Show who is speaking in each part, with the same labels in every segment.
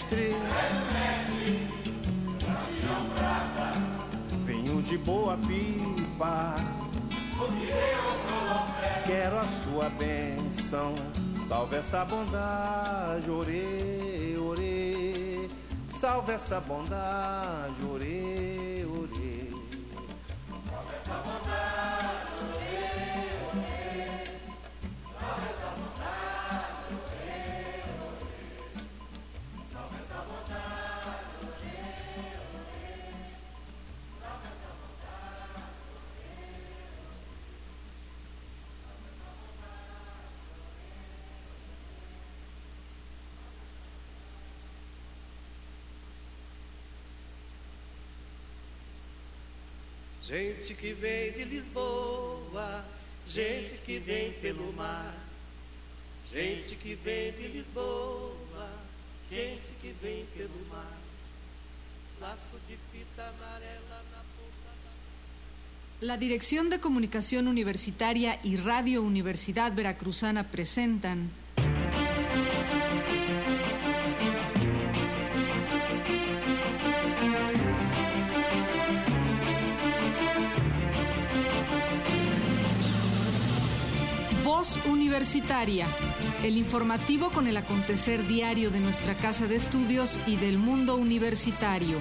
Speaker 1: mestre, vinho de boa pipa, quero a sua bênção, salve essa bondade, orê, orê, salve essa bondade, orê, orê, salve essa bondade, orê, orê, salve essa bondade, orê, orê, salve essa bondade, orê, orê, salve essa bondade,
Speaker 2: gente que vem de Lisboa, gente que vem pelo mar, gente que vem de Lisboa, gente que vem pelo mar, laço de fita amarela na ponta da...
Speaker 3: La Dirección de Comunicación Universitaria y Radio Universidad Veracruzana presentan Voz Universitaria, el informativo con el acontecer diario de nuestra casa de estudios y del mundo universitario.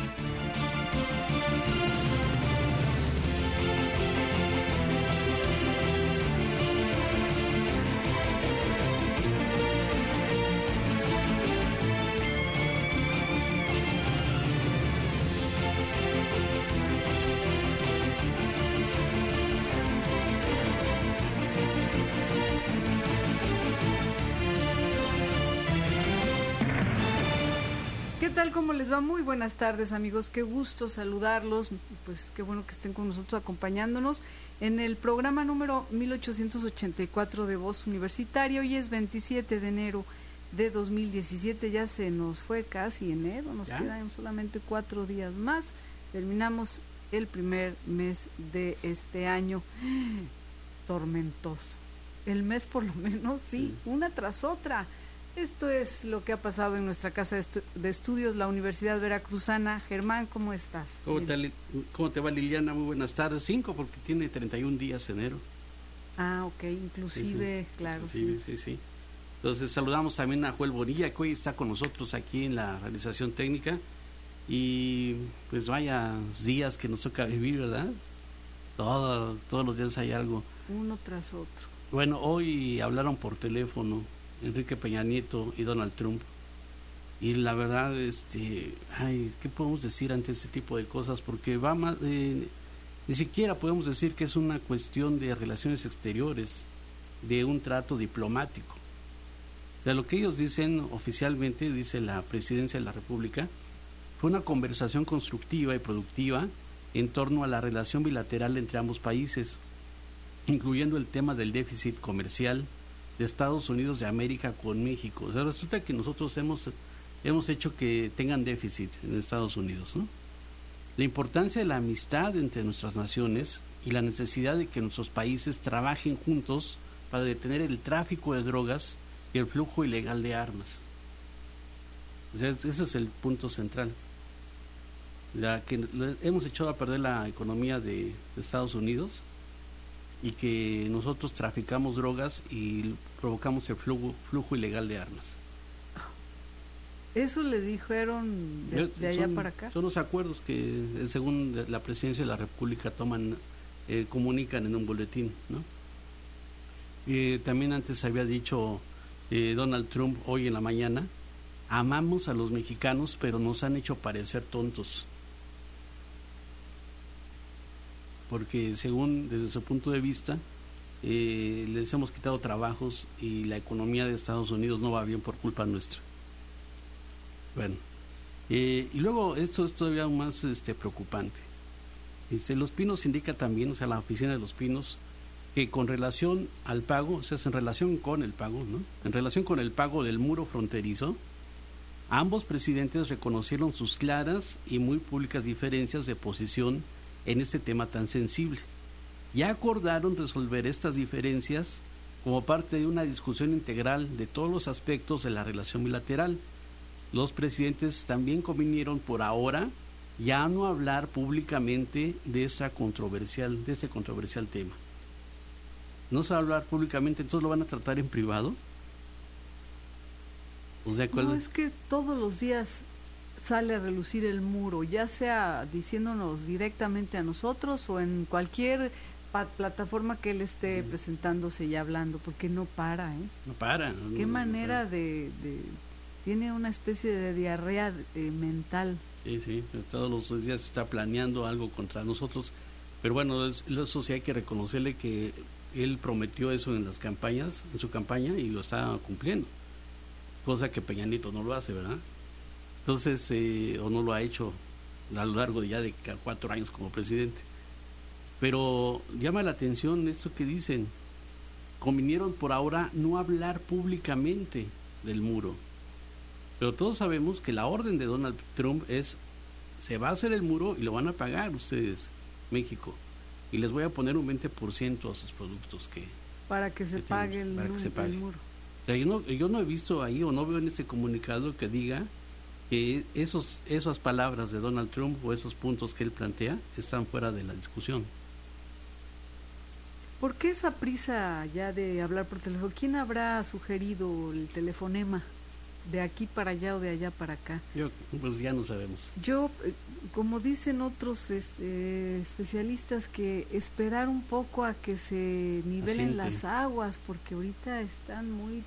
Speaker 3: ¿Cómo les va? Muy buenas tardes, amigos, qué gusto saludarlos, pues qué bueno que estén con nosotros acompañándonos en el programa número 1884 de Voz Universitaria. Hoy es 27 de enero de 2017, ya se nos fue casi enero, nos quedan solamente 4 días más, terminamos el primer mes de este año, tormentoso, el mes por lo menos, sí, una tras otra. Esto es lo que ha pasado en nuestra casa de estudios, la Universidad Veracruzana. Germán, ¿cómo estás?
Speaker 4: ¿Cómo te va, Liliana? Muy buenas tardes. 5 porque tiene 31 días enero.
Speaker 3: Ah, ok, inclusive, sí. Claro, sí.
Speaker 4: Sí. Entonces saludamos también a Joel Bonilla, que hoy está con nosotros aquí en la realización técnica. Y pues vaya días que nos toca vivir, ¿verdad? Todos los días hay algo.
Speaker 3: Uno tras otro.
Speaker 4: Bueno, hoy hablaron por teléfono Enrique Peña Nieto y Donald Trump, y la verdad, ¿qué podemos decir ante este tipo de cosas? Porque va más, ni siquiera podemos decir que es una cuestión de relaciones exteriores, de un trato diplomático. O sea, lo que ellos dicen oficialmente, dice la Presidencia de la República, fue una conversación constructiva y productiva en torno a la relación bilateral entre ambos países, incluyendo el tema del déficit comercial de Estados Unidos de América con México. O sea, resulta que nosotros hemos hecho que tengan déficit en Estados Unidos, ¿no? La importancia de la amistad entre nuestras naciones y la necesidad de que nuestros países trabajen juntos para detener el tráfico de drogas y el flujo ilegal de armas. O sea, ese es el punto central. Hemos echado a perder la economía de Estados Unidos, y que nosotros traficamos drogas y provocamos el flujo ilegal de armas.
Speaker 3: ¿Eso le dijeron de allá para acá?
Speaker 4: Son los acuerdos que, según la Presidencia de la República, comunican en un boletín, ¿no? También antes había dicho Donald Trump hoy en la mañana, amamos a los mexicanos, pero nos han hecho parecer tontos. Porque según, desde su punto de vista, les hemos quitado trabajos y la economía de Estados Unidos no va bien por culpa nuestra. Bueno, y luego esto es todavía más preocupante. Los Pinos indica también, o sea, la oficina de Los Pinos, que con relación al pago, o sea, en relación con el pago, ¿no? En relación con el pago del muro fronterizo, ambos presidentes reconocieron sus claras y muy públicas diferencias de posición en este tema tan sensible. Ya acordaron resolver estas diferencias como parte de una discusión integral de todos los aspectos de la relación bilateral, los presidentes también convinieron por ahora ya no hablar públicamente de este controversial tema. No se va a hablar públicamente, entonces lo van a tratar en privado. ¿Estás de acuerdo?
Speaker 3: No, es que todos los días sale a relucir el muro, ya sea diciéndonos directamente a nosotros o en cualquier plataforma que él esté presentándose y hablando, porque no para, ¿eh?
Speaker 4: No para.
Speaker 3: Qué manera de tiene una especie de diarrea mental.
Speaker 4: Sí, todos los días está planeando algo contra nosotros, pero bueno, eso sí hay que reconocerle que él prometió eso en su campaña y lo está cumpliendo, cosa que Peña Nieto no lo hace, ¿verdad? Entonces, o no lo ha hecho a lo largo de 4 años como presidente. Pero llama la atención esto que dicen, convinieron por ahora no hablar públicamente del muro. Pero todos sabemos que la orden de Donald Trump es, se va a hacer el muro y lo van a pagar ustedes, México, y les voy a poner un 20% a sus productos
Speaker 3: para que se pague el muro.
Speaker 4: O sea, yo no he visto ahí o no veo en este comunicado que diga que esas palabras de Donald Trump o esos puntos que él plantea están fuera de la discusión.
Speaker 3: ¿Por qué esa prisa ya de hablar por teléfono? ¿Quién habrá sugerido el telefonema de aquí para allá o de allá para acá?
Speaker 4: Pues ya no sabemos.
Speaker 3: Como dicen otros especialistas, que esperar un poco a que se nivelen las aguas, porque ahorita están muy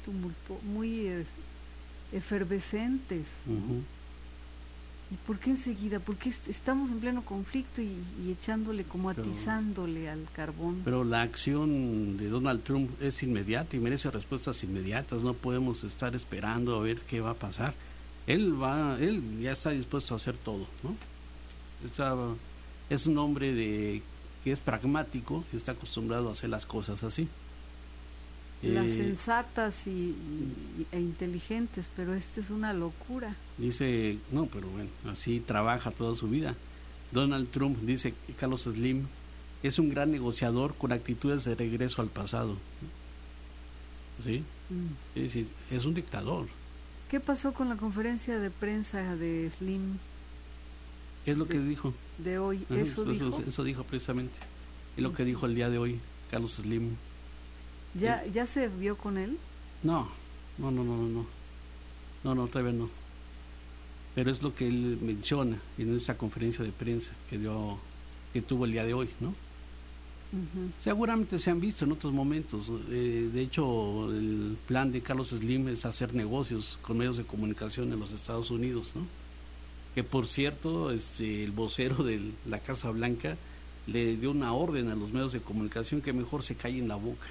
Speaker 3: efervescentes, ¿no?
Speaker 4: Uh-huh.
Speaker 3: ¿Y por qué enseguida? Porque estamos en pleno conflicto y echándole, como atizándole al carbón.
Speaker 4: Pero la acción de Donald Trump es inmediata y merece respuestas inmediatas. No podemos estar esperando a ver qué va a pasar. Él ya está dispuesto a hacer todo, ¿no? Es un hombre que es pragmático y está acostumbrado a hacer las cosas así.
Speaker 3: Las sensatas e inteligentes, pero esta es una locura.
Speaker 4: Dice, no, pero bueno, así trabaja toda su vida. Donald Trump, dice Carlos Slim, es un gran negociador con actitudes de regreso al pasado. ¿Sí? Sí, es un dictador.
Speaker 3: ¿Qué pasó con la conferencia de prensa de Slim?
Speaker 4: ¿Qué es lo que dijo?
Speaker 3: De hoy,
Speaker 4: eso dijo precisamente. Es lo que dijo el día de hoy Carlos Slim.
Speaker 3: ¿Ya se vio con él?
Speaker 4: No, todavía no. Pero es lo que él menciona en esa conferencia de prensa que tuvo el día de hoy, ¿no? Uh-huh. Seguramente se han visto en otros momentos. De hecho, el plan de Carlos Slim es hacer negocios con medios de comunicación en los Estados Unidos, ¿no? Que por cierto, el vocero de la Casa Blanca le dio una orden a los medios de comunicación que mejor se callen la boca.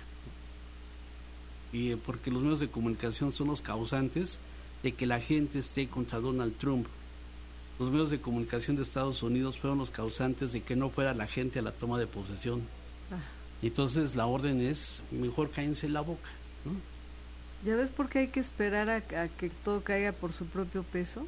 Speaker 4: Y porque los medios de comunicación son los causantes de que la gente esté contra Donald Trump. Los medios de comunicación de Estados Unidos fueron los causantes de que no fuera la gente a la toma de posesión. Entonces la orden es, mejor cállense la boca, ¿no?
Speaker 3: ¿Ya ves por qué hay que esperar a que todo caiga por su propio peso?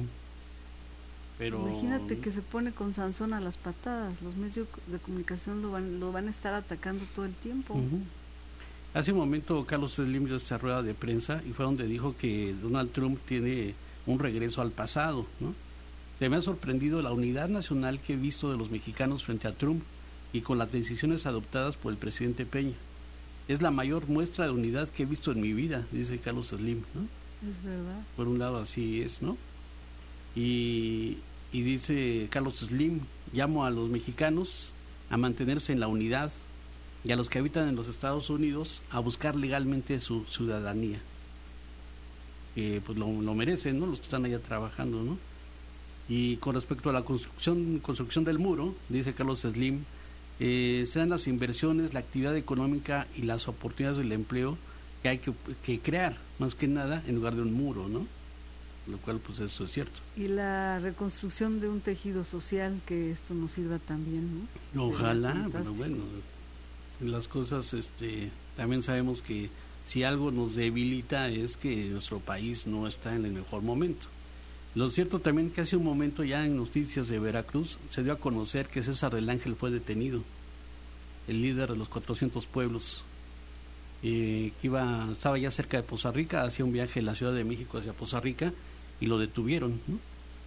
Speaker 4: Pero
Speaker 3: imagínate que se pone con Sansón a las patadas. Los medios de comunicación lo van a estar atacando todo el tiempo.
Speaker 4: Uh-huh. Hace un momento Carlos Slim dio esta rueda de prensa y fue donde dijo que Donald Trump tiene un regreso al pasado, ¿no? Se me ha sorprendido la unidad nacional que he visto de los mexicanos frente a Trump y con las decisiones adoptadas por el presidente Peña. Es la mayor muestra de unidad que he visto en mi vida, dice Carlos Slim, ¿no?
Speaker 3: Es verdad.
Speaker 4: Por un lado así es, ¿no? Y dice Carlos Slim, llamo a los mexicanos a mantenerse en la unidad y a los que habitan en los Estados Unidos a buscar legalmente su ciudadanía. Pues lo merecen, ¿no? Los que están allá trabajando, ¿no? Y con respecto a la construcción del muro, dice Carlos Slim, serán las inversiones, la actividad económica y las oportunidades del empleo que hay que crear, más que nada, en lugar de un muro, ¿no? Lo cual, pues eso es cierto.
Speaker 3: Y la reconstrucción de un tejido social, que esto nos sirva también, ¿no?
Speaker 4: Ojalá, pero bueno, las cosas, también sabemos que si algo nos debilita es que nuestro país no está en el mejor momento. Lo cierto también que hace un momento ya en noticias de Veracruz se dio a conocer que César del Ángel fue detenido, el líder de los 400 pueblos, estaba ya cerca de Poza Rica, hacía un viaje de la Ciudad de México hacia Poza Rica y lo detuvieron, ¿no?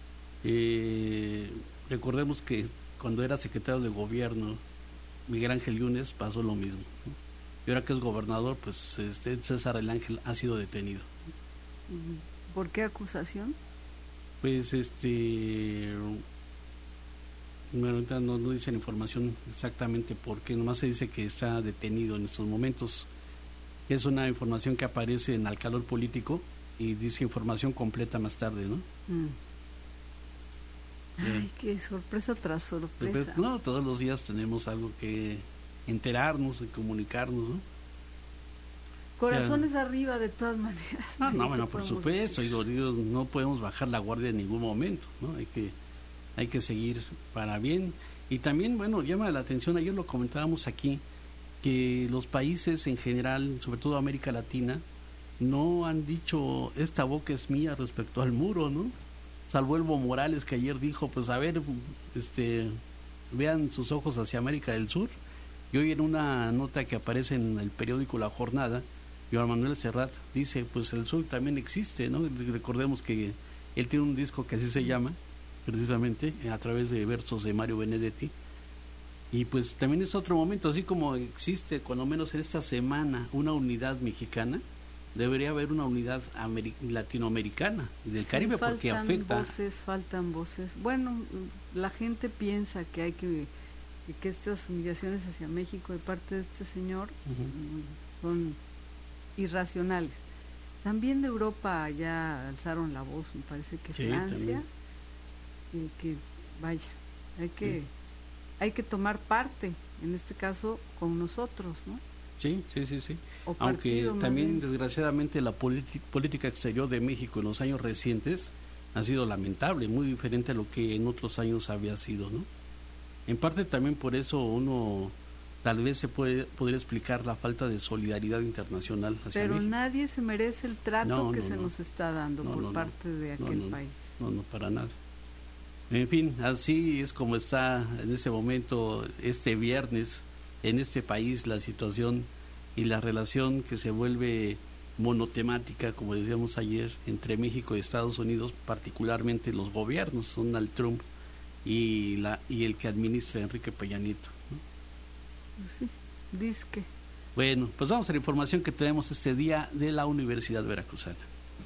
Speaker 4: Recordemos que cuando era secretario de gobierno Miguel Ángel Yunes pasó lo mismo, ¿no? Y ahora que es gobernador, pues César el Ángel ha sido detenido.
Speaker 3: ¿Por qué acusación?
Speaker 4: Pues bueno, ahorita no dicen información exactamente por qué, nomás se dice que está detenido en estos momentos. Es una información que aparece en Al Calor Político y dice información completa más tarde, ¿no?
Speaker 3: Ay, qué sorpresa tras sorpresa.
Speaker 4: No, todos los días tenemos algo que enterarnos y comunicarnos, ¿no?
Speaker 3: Corazones arriba de todas maneras.
Speaker 4: No, bueno, por supuesto, no podemos bajar la guardia en ningún momento, ¿no? Hay que seguir para bien. Y también, bueno, llama la atención, ayer lo comentábamos aquí, que los países en general, sobre todo América Latina, no han dicho esta boca es mía respecto al muro, ¿no? Salvo Evo Morales, que ayer dijo, pues a ver, vean sus ojos hacia América del Sur. Y hoy en una nota que aparece en el periódico La Jornada, Joan Manuel Serrat dice, pues el sur también existe, ¿no? Recordemos que él tiene un disco que así se llama, precisamente, a través de versos de Mario Benedetti. Y pues también es otro momento, así como existe, cuando menos en esta semana, una unidad mexicana, debería haber una unidad latinoamericana y del Caribe, porque afecta.
Speaker 3: Faltan voces. Bueno, la gente piensa que que estas humillaciones hacia México de parte de este señor son irracionales. También de Europa ya alzaron la voz, me parece que Francia, y que vaya, hay que tomar parte, en este caso con nosotros, ¿no?
Speaker 4: Sí. Aunque también desgraciadamente la política exterior de México en los años recientes ha sido lamentable, muy diferente a lo que en otros años había sido, ¿no? En parte también por eso uno tal vez se podría explicar la falta de solidaridad internacional hacia
Speaker 3: Pero
Speaker 4: México.
Speaker 3: Nadie se merece el trato que se nos está dando por parte de aquel país.
Speaker 4: No, para nada. En fin, así es como está en ese momento, este viernes, en este país, la situación y la relación que se vuelve monotemática, como decíamos ayer, entre México y Estados Unidos, particularmente los gobiernos, Donald Trump y el que administra Enrique Peña Nieto, ¿no?
Speaker 3: Sí, disque.
Speaker 4: Bueno, pues vamos a la información que tenemos este día de la Universidad Veracruzana.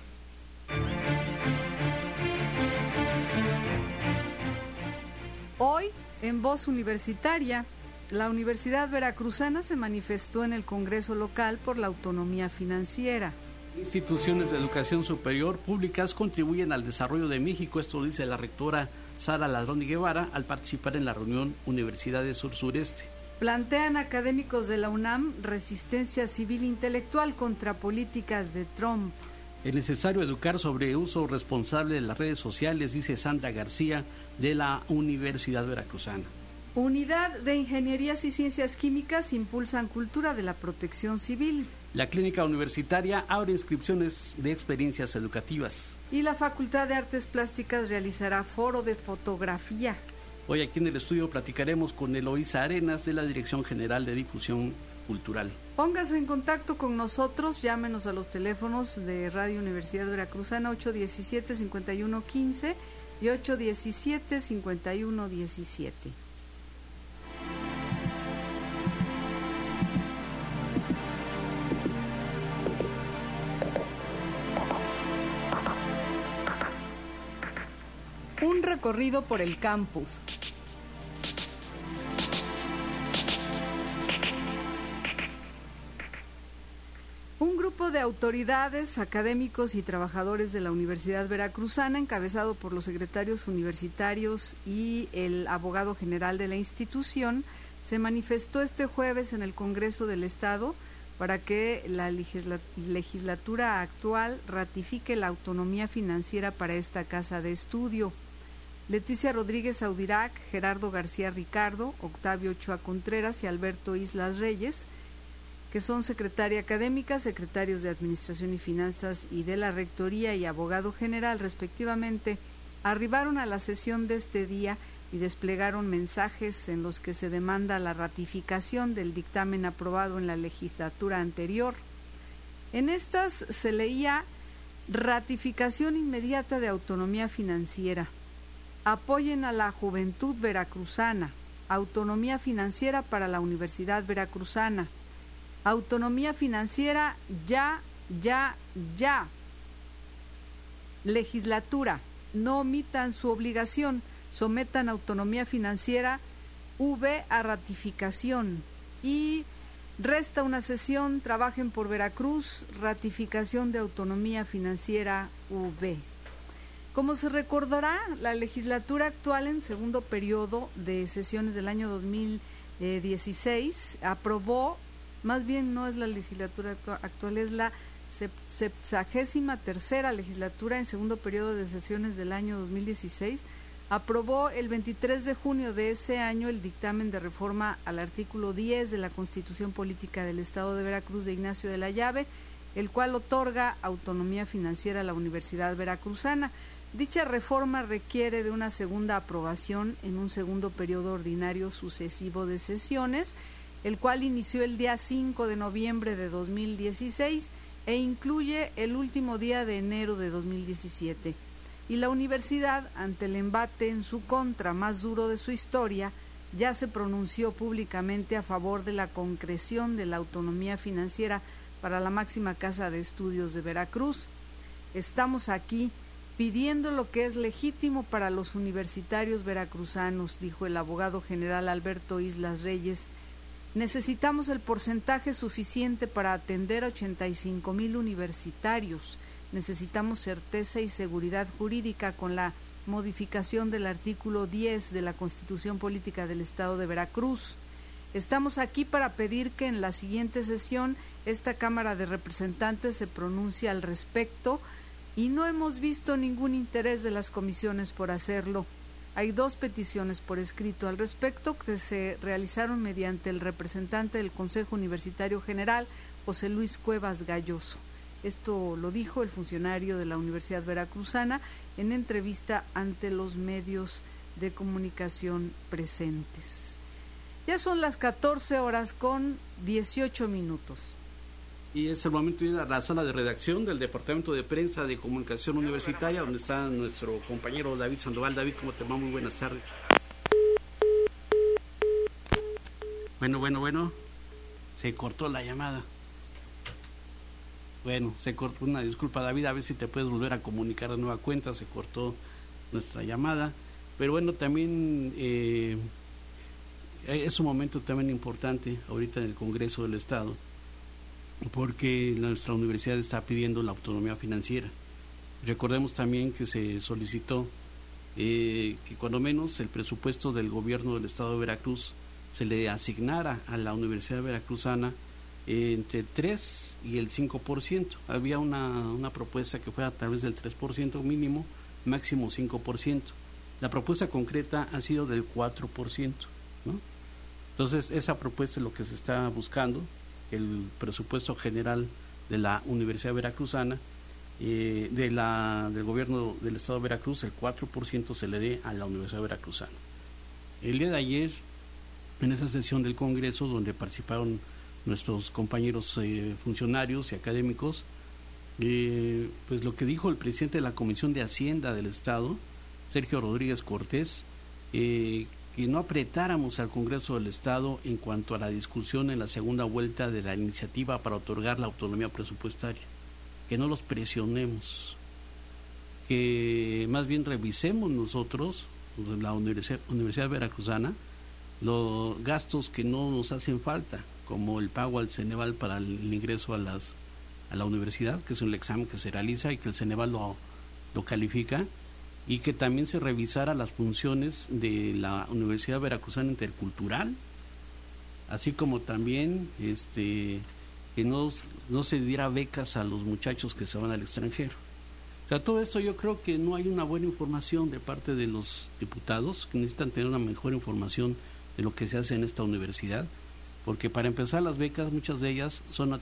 Speaker 3: Hoy, en Voz Universitaria, la Universidad Veracruzana se manifestó en el Congreso local por la autonomía financiera.
Speaker 4: Instituciones de educación superior públicas contribuyen al desarrollo de México, esto lo dice la rectora Sara Ladrón y Guevara al participar en la reunión Universidades Sur-Sureste.
Speaker 3: Plantean académicos de la UNAM resistencia civil intelectual contra políticas de Trump.
Speaker 4: Es necesario educar sobre uso responsable de las redes sociales, dice Sandra García de la Universidad Veracruzana.
Speaker 3: Unidad de Ingenierías y Ciencias Químicas impulsan cultura de la protección civil.
Speaker 4: La Clínica Universitaria abre inscripciones de experiencias educativas.
Speaker 3: Y la Facultad de Artes Plásticas realizará foro de fotografía.
Speaker 4: Hoy aquí en el estudio platicaremos con Eloísa Arenas de la Dirección General de Difusión Cultural.
Speaker 3: Póngase en contacto con nosotros, llámenos a los teléfonos de Radio Universidad Veracruzana 817-5115 y 817-5117. Un recorrido por el campus. Un grupo de autoridades, académicos y trabajadores de la Universidad Veracruzana, encabezado por los secretarios universitarios y el abogado general de la institución, se manifestó este jueves en el Congreso del Estado para que la legislatura actual ratifique la autonomía financiera para esta casa de estudio. Leticia Rodríguez Audirac, Gerardo García Ricardo, Octavio Ochoa Contreras y Alberto Islas Reyes, que son secretaria académica, secretarios de Administración y Finanzas y de la Rectoría y abogado general respectivamente, arribaron a la sesión de este día y desplegaron mensajes en los que se demanda la ratificación del dictamen aprobado en la legislatura anterior. En estas se leía Ratificación inmediata de autonomía financiera. Apoyen a la juventud veracruzana. Autonomía financiera para la Universidad Veracruzana. Autonomía financiera ya, ya, ya. Legislatura, no omitan su obligación, sometan autonomía financiera V a ratificación. Y resta una sesión, trabajen por Veracruz, ratificación de autonomía financiera V. Como se recordará, la legislatura actual en segundo periodo de sesiones del año 2016 aprobó, más bien no es la legislatura actual, es la 73ª legislatura en segundo periodo de sesiones del año 2016, aprobó el 23 de junio de ese año el dictamen de reforma al artículo 10 de la Constitución Política del Estado de Veracruz de Ignacio de la Llave, el cual otorga autonomía financiera a la Universidad Veracruzana. Dicha reforma requiere de una segunda aprobación en un segundo periodo ordinario sucesivo de sesiones, el cual inició el día 5 de noviembre de 2016 e incluye el último día de enero de 2017. Y la universidad, ante el embate en su contra más duro de su historia, ya se pronunció públicamente a favor de la concreción de la autonomía financiera para la máxima casa de estudios de Veracruz. Estamos aquí pidiendo lo que es legítimo para los universitarios veracruzanos, dijo el abogado general Alberto Islas Reyes. Necesitamos el porcentaje suficiente para atender a 85,000 universitarios. Necesitamos certeza y seguridad jurídica con la modificación del artículo 10 de la Constitución Política del Estado de Veracruz. Estamos aquí para pedir que en la siguiente sesión esta Cámara de Representantes se pronuncie al respecto y no hemos visto ningún interés de las comisiones por hacerlo. Hay 2 peticiones por escrito al respecto que se realizaron mediante el representante del Consejo Universitario General, José Luis Cuevas Galloso. Esto lo dijo el funcionario de la Universidad Veracruzana en entrevista ante los medios de comunicación presentes. Ya son las 14:18.
Speaker 4: Y es el momento de ir a la sala de redacción del Departamento de Prensa de Comunicación Universitaria, donde está nuestro compañero David Sandoval. David, ¿cómo te va? Muy buenas tardes. Bueno, se cortó la llamada. Bueno, se cortó, una disculpa, David, a ver si te puedes volver a comunicar de nueva cuenta, se cortó nuestra llamada. Pero bueno, también es un momento también importante ahorita en el Congreso del Estado, porque nuestra universidad está pidiendo la autonomía financiera. Recordemos también que se solicitó que cuando menos el presupuesto del gobierno del Estado de Veracruz se le asignara a la Universidad Veracruzana entre 3 y el 5%. Había una propuesta que fuera a través del 3% mínimo, máximo 5%. La propuesta concreta ha sido del 4%, ¿no? Entonces, esa propuesta es lo que se está buscando, el presupuesto general de la Universidad Veracruzana, del gobierno del Estado de Veracruz, el 4% se le dé a la Universidad Veracruzana. El día de ayer, en esa sesión del Congreso, donde participaron nuestros compañeros funcionarios y académicos, pues lo que dijo el presidente de la Comisión de Hacienda del Estado, Sergio Rodríguez Cortés, que no apretáramos al Congreso del Estado en cuanto a la discusión en la segunda vuelta de la iniciativa para otorgar la autonomía presupuestaria, que no los presionemos, que más bien revisemos nosotros, la Universidad Veracruzana, los gastos que no nos hacen falta, como el pago al Ceneval para el ingreso a la universidad, que es un examen que se realiza y que el Ceneval lo califica, y que también se revisara las funciones de la Universidad Veracruzana Intercultural, así como también que no se diera becas a los muchachos que se van al extranjero. O sea, todo esto yo creo que no hay una buena información de parte de los diputados, que necesitan tener una mejor información de lo que se hace en esta universidad, porque para empezar las becas, muchas de ellas son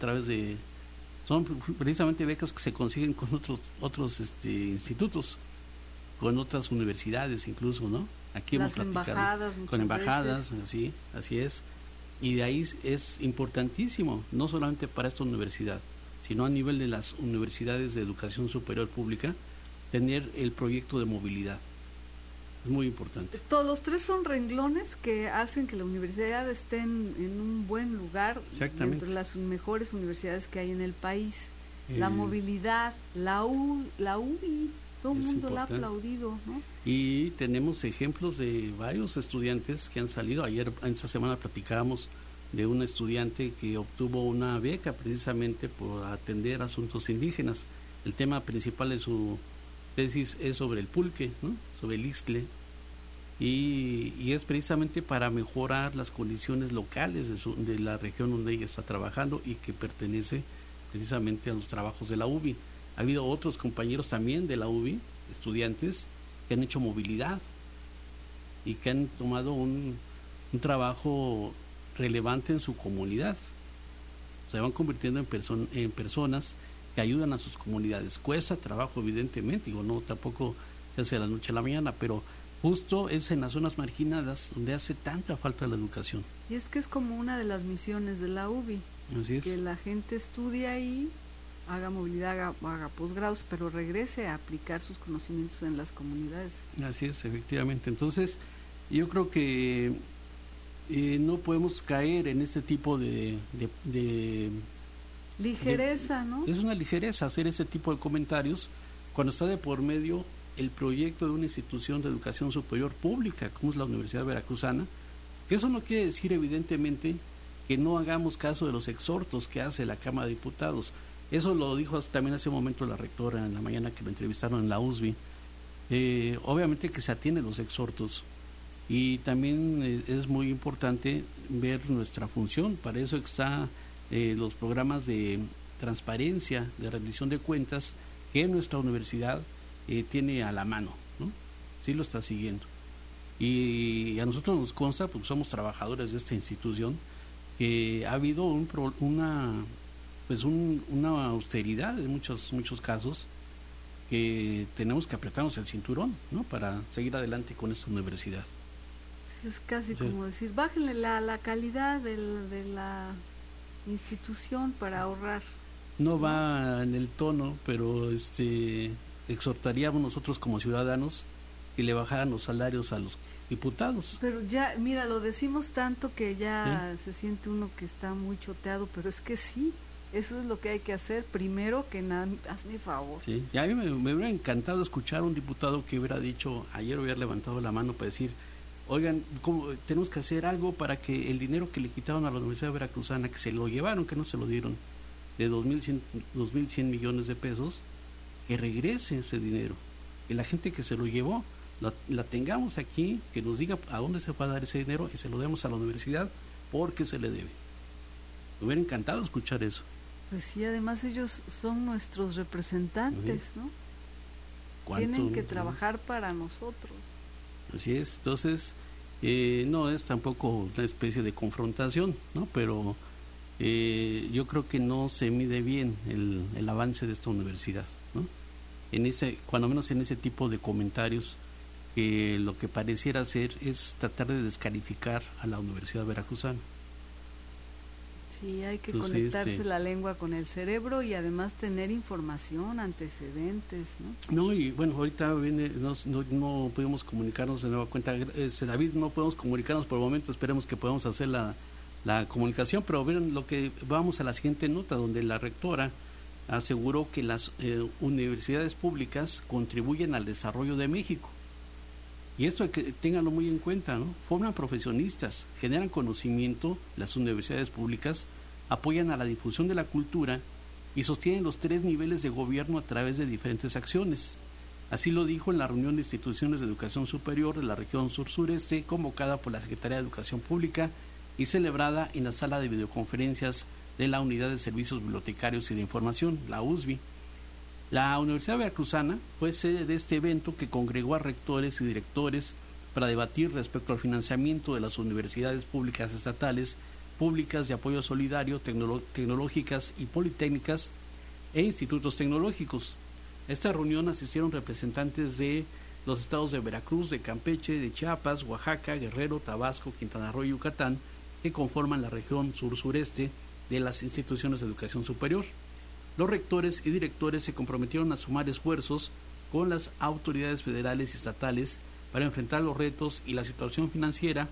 Speaker 4: precisamente becas que se consiguen con otros institutos, con otras universidades incluso, ¿no? Aquí hemos platicado con embajadas, así es, y de ahí es importantísimo, no solamente para esta universidad, sino a nivel de las universidades de educación superior pública, tener el proyecto de movilidad. Es muy importante.
Speaker 3: Todos los tres son renglones que hacen que la universidad esté en un buen lugar, entre las mejores universidades que hay en el país. La movilidad, la UBI, todo el mundo la ha aplaudido, ¿no?
Speaker 4: Y tenemos ejemplos de varios estudiantes que han salido. Ayer, esta semana, platicábamos de un estudiante que obtuvo una beca precisamente por atender asuntos indígenas. El tema principal de su tesis es sobre el pulque, ¿no? Sobre el ixtle, y es precisamente para mejorar las condiciones locales de la región donde ella está trabajando y que pertenece precisamente a los trabajos de la UBI. Ha habido otros compañeros también de la UBI, estudiantes, que han hecho movilidad y que han tomado un trabajo relevante en su comunidad. Se van convirtiendo en personas que ayudan a sus comunidades. Cuesta trabajo, evidentemente, digo, no, tampoco se hace de la noche a la mañana, pero justo es en las zonas marginadas donde hace tanta falta la educación.
Speaker 3: Y es que es como una de las misiones de la UBI,
Speaker 4: así es,
Speaker 3: que la gente estudie ahí, haga movilidad, haga posgrados, pero regrese a aplicar sus conocimientos en las comunidades.
Speaker 4: Así es, efectivamente. Entonces, yo creo que no podemos caer en este tipo de
Speaker 3: ligereza, ¿no?
Speaker 4: Es una ligereza hacer ese tipo de comentarios cuando está de por medio el proyecto de una institución de educación superior pública, como es la Universidad Veracruzana, que eso no quiere decir, evidentemente, que no hagamos caso de los exhortos que hace la Cámara de Diputados. Eso lo dijo también hace un momento la rectora en la mañana que lo entrevistaron en la USB. Obviamente que se atienden los exhortos, y también es muy importante ver nuestra función. Para eso está los programas de transparencia, de rendición de cuentas, que nuestra universidad tiene a la mano, ¿no? Sí lo está siguiendo. Y a nosotros nos consta, porque somos trabajadores de esta institución, que ha habido una austeridad en muchos casos, que tenemos que apretarnos el cinturón, ¿no? Para seguir adelante con esta universidad.
Speaker 3: Es casi como decir, bájenle la calidad de la institución para ahorrar.
Speaker 4: No va en el tono, pero exhortaríamos nosotros como ciudadanos que le bajaran los salarios a los diputados.
Speaker 3: Pero ya, mira, lo decimos tanto que ya se siente uno que está muy choteado, pero es que sí, eso es lo que hay que hacer. Primero que nada, hazme favor.
Speaker 4: Sí, y a mí me hubiera encantado escuchar a un diputado que hubiera dicho, ayer hubiera levantado la mano para decir, oigan, tenemos que hacer algo para que el dinero que le quitaron a la Universidad Veracruzana, que se lo llevaron, que no se lo dieron, de 2.100 millones de pesos, que regrese ese dinero, que la gente que se lo llevó la tengamos aquí, que nos diga a dónde se va a dar ese dinero y se lo demos a la universidad porque se le debe. Me hubiera encantado escuchar eso.
Speaker 3: Pues sí, además ellos son nuestros representantes, ¿no? Tienen que trabajar para nosotros.
Speaker 4: Así es. Entonces, no es tampoco una especie de confrontación, ¿no? Pero yo creo que no se mide bien el avance de esta universidad, ¿no? Cuando menos en ese tipo de comentarios, lo que pareciera hacer es tratar de descalificar a la Universidad Veracruzana.
Speaker 3: Sí, hay que conectarse la lengua con el cerebro y además tener información, antecedentes, ¿no? No,
Speaker 4: y bueno, ahorita no pudimos comunicarnos de nueva cuenta. David, no podemos comunicarnos por el momento, esperemos que podamos hacer la comunicación, pero miren lo que vamos a la siguiente nota, donde la rectora aseguró que las universidades públicas contribuyen al desarrollo de México. Y esto hay que ténganlo muy en cuenta, ¿no? Forman profesionistas, generan conocimiento, las universidades públicas apoyan a la difusión de la cultura y sostienen los 3 niveles de gobierno a través de diferentes acciones. Así lo dijo en la reunión de instituciones de educación superior de la región sur-sureste, convocada por la Secretaría de Educación Pública y celebrada en la sala de videoconferencias de la Unidad de Servicios Bibliotecarios y de Información, la USB. La Universidad Veracruzana fue sede de este evento que congregó a rectores y directores para debatir respecto al financiamiento de las universidades públicas estatales, públicas de apoyo solidario, tecnológicas y politécnicas e institutos tecnológicos. A esta reunión asistieron representantes de los estados de Veracruz, de Campeche, de Chiapas, Oaxaca, Guerrero, Tabasco, Quintana Roo y Yucatán, que conforman la región sur-sureste de las instituciones de educación superior. los rectores y directores se comprometieron a sumar esfuerzos con las autoridades federales y estatales para enfrentar los retos y la situación financiera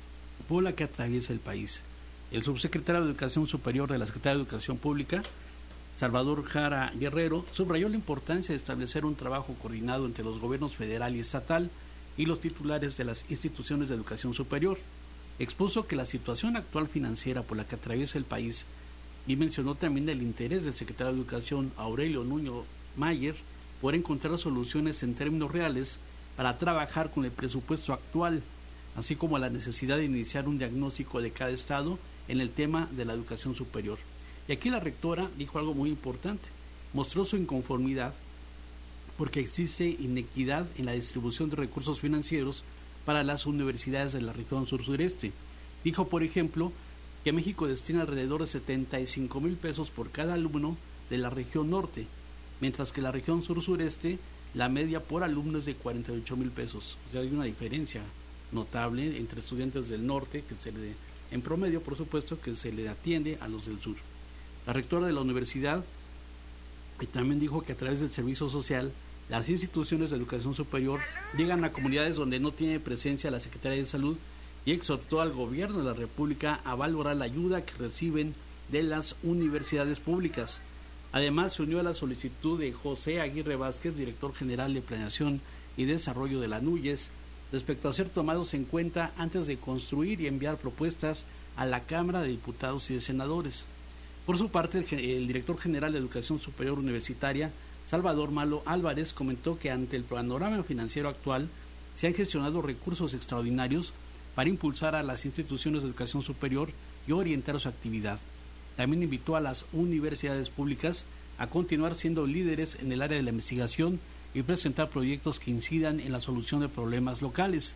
Speaker 4: por la que atraviesa el país. El subsecretario de Educación Superior de la Secretaría de Educación Pública, Salvador Jara Guerrero, subrayó la importancia de establecer un trabajo coordinado entre los gobiernos federal y estatal y los titulares de las instituciones de educación superior. Expuso que la situación actual financiera por la que atraviesa el país y mencionó también el interés del secretario de Educación, Aurelio Nuño Mayer, por encontrar soluciones en términos reales para trabajar con el presupuesto actual, así como la necesidad de iniciar un diagnóstico de cada estado en el tema de la educación superior. Y aquí la rectora dijo algo muy importante, mostró su inconformidad porque existe inequidad en la distribución de recursos financieros para las universidades de la región sur-sureste. Dijo, por ejemplo, que México destina alrededor de 75,000 pesos por cada alumno de la región norte, mientras que la región sur-sureste, la media por alumno es de 48,000 pesos. O sea, hay una diferencia notable entre estudiantes del norte, que se le, en promedio, por supuesto, que se le atiende a los del sur. La rectora de la universidad también dijo que a través del servicio social, las instituciones de educación superior llegan a comunidades donde no tiene presencia la Secretaría de Salud y exhortó al gobierno de la República a valorar la ayuda que reciben de las universidades públicas. Además, se unió a la solicitud de José Aguirre Vázquez, director general de Planeación y Desarrollo de la NUYES, respecto a ser tomados en cuenta antes de construir y enviar propuestas a la Cámara de Diputados y de Senadores. Por su parte, el director general de Educación Superior Universitaria, Salvador Malo Álvarez, comentó que ante el panorama financiero actual se han gestionado recursos extraordinarios para impulsar a las instituciones de educación superior y orientar su actividad. También invitó a las universidades públicas a continuar siendo líderes en el área de la investigación y presentar proyectos que incidan en la solución de problemas locales.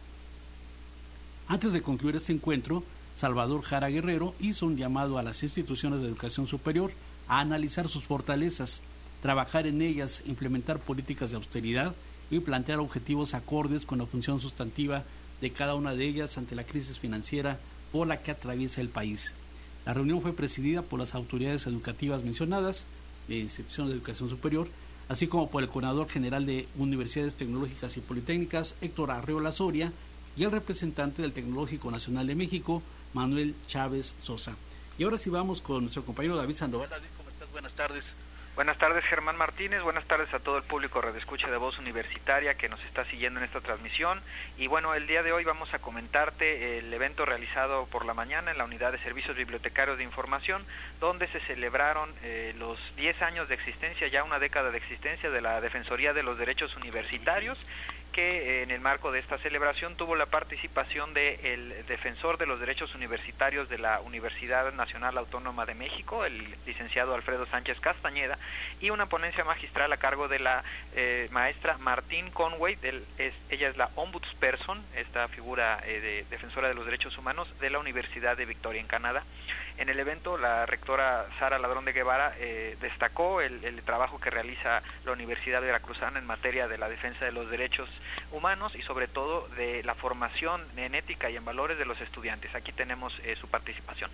Speaker 4: Antes de concluir este encuentro, Salvador Jara Guerrero hizo un llamado a las instituciones de educación superior a analizar sus fortalezas, trabajar en ellas, implementar políticas de austeridad y plantear objetivos acordes con la función sustantiva de cada una de ellas ante la crisis financiera por la que atraviesa el país. La reunión fue presidida por las autoridades educativas mencionadas, de instituciones de educación superior, así como por el coordinador general de Universidades Tecnológicas y Politécnicas, Héctor Arreola Soria, y el representante del Tecnológico Nacional de México, Manuel Chávez Sosa. Y ahora sí vamos con nuestro compañero David Sandoval. David, ¿cómo estás? Buenas tardes.
Speaker 5: Buenas tardes, Germán Martínez. Buenas tardes a todo el público radioescucha de Voz Universitaria que nos está siguiendo en esta transmisión. Y bueno, el día de hoy vamos a comentarte el evento realizado por la mañana en la Unidad de Servicios Bibliotecarios de Información, donde se celebraron los 10 años de existencia, ya una década de existencia de la Defensoría de los Derechos Universitarios, que en el marco de esta celebración tuvo la participación del defensor de los derechos universitarios de la Universidad Nacional Autónoma de México, el licenciado Alfredo Sánchez Castañeda, y una ponencia magistral a cargo de la maestra Martín Conway. Ella es la ombudsperson, esta figura de defensora de los derechos humanos de la Universidad de Victoria en Canadá. En el evento, la rectora Sara Ladrón de Guevara destacó el trabajo que realiza la Universidad Veracruzana en materia de la defensa de los derechos humanos y sobre todo de la formación en ética y en valores de los estudiantes. Aquí tenemos su participación.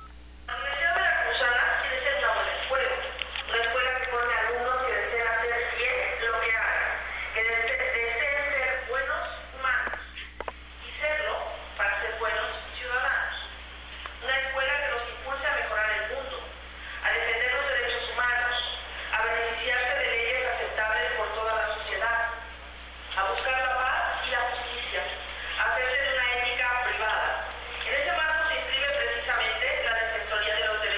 Speaker 6: La Universidad Veracruzana quiere ser una buena escuela que forme alumnos que deseen hacer bien lo que hagan, que deseen ser buenos humanos y serlo para ser buenos ciudadanos. Una escuela que los impulse a mejorar el mundo, a defender los derechos humanos, a beneficiarse de leyes aceptables por toda la sociedad, a buscar la paz y la justicia, a hacerse de una ética privada. En ese marco se inscribe precisamente la Defensoría de los Derechos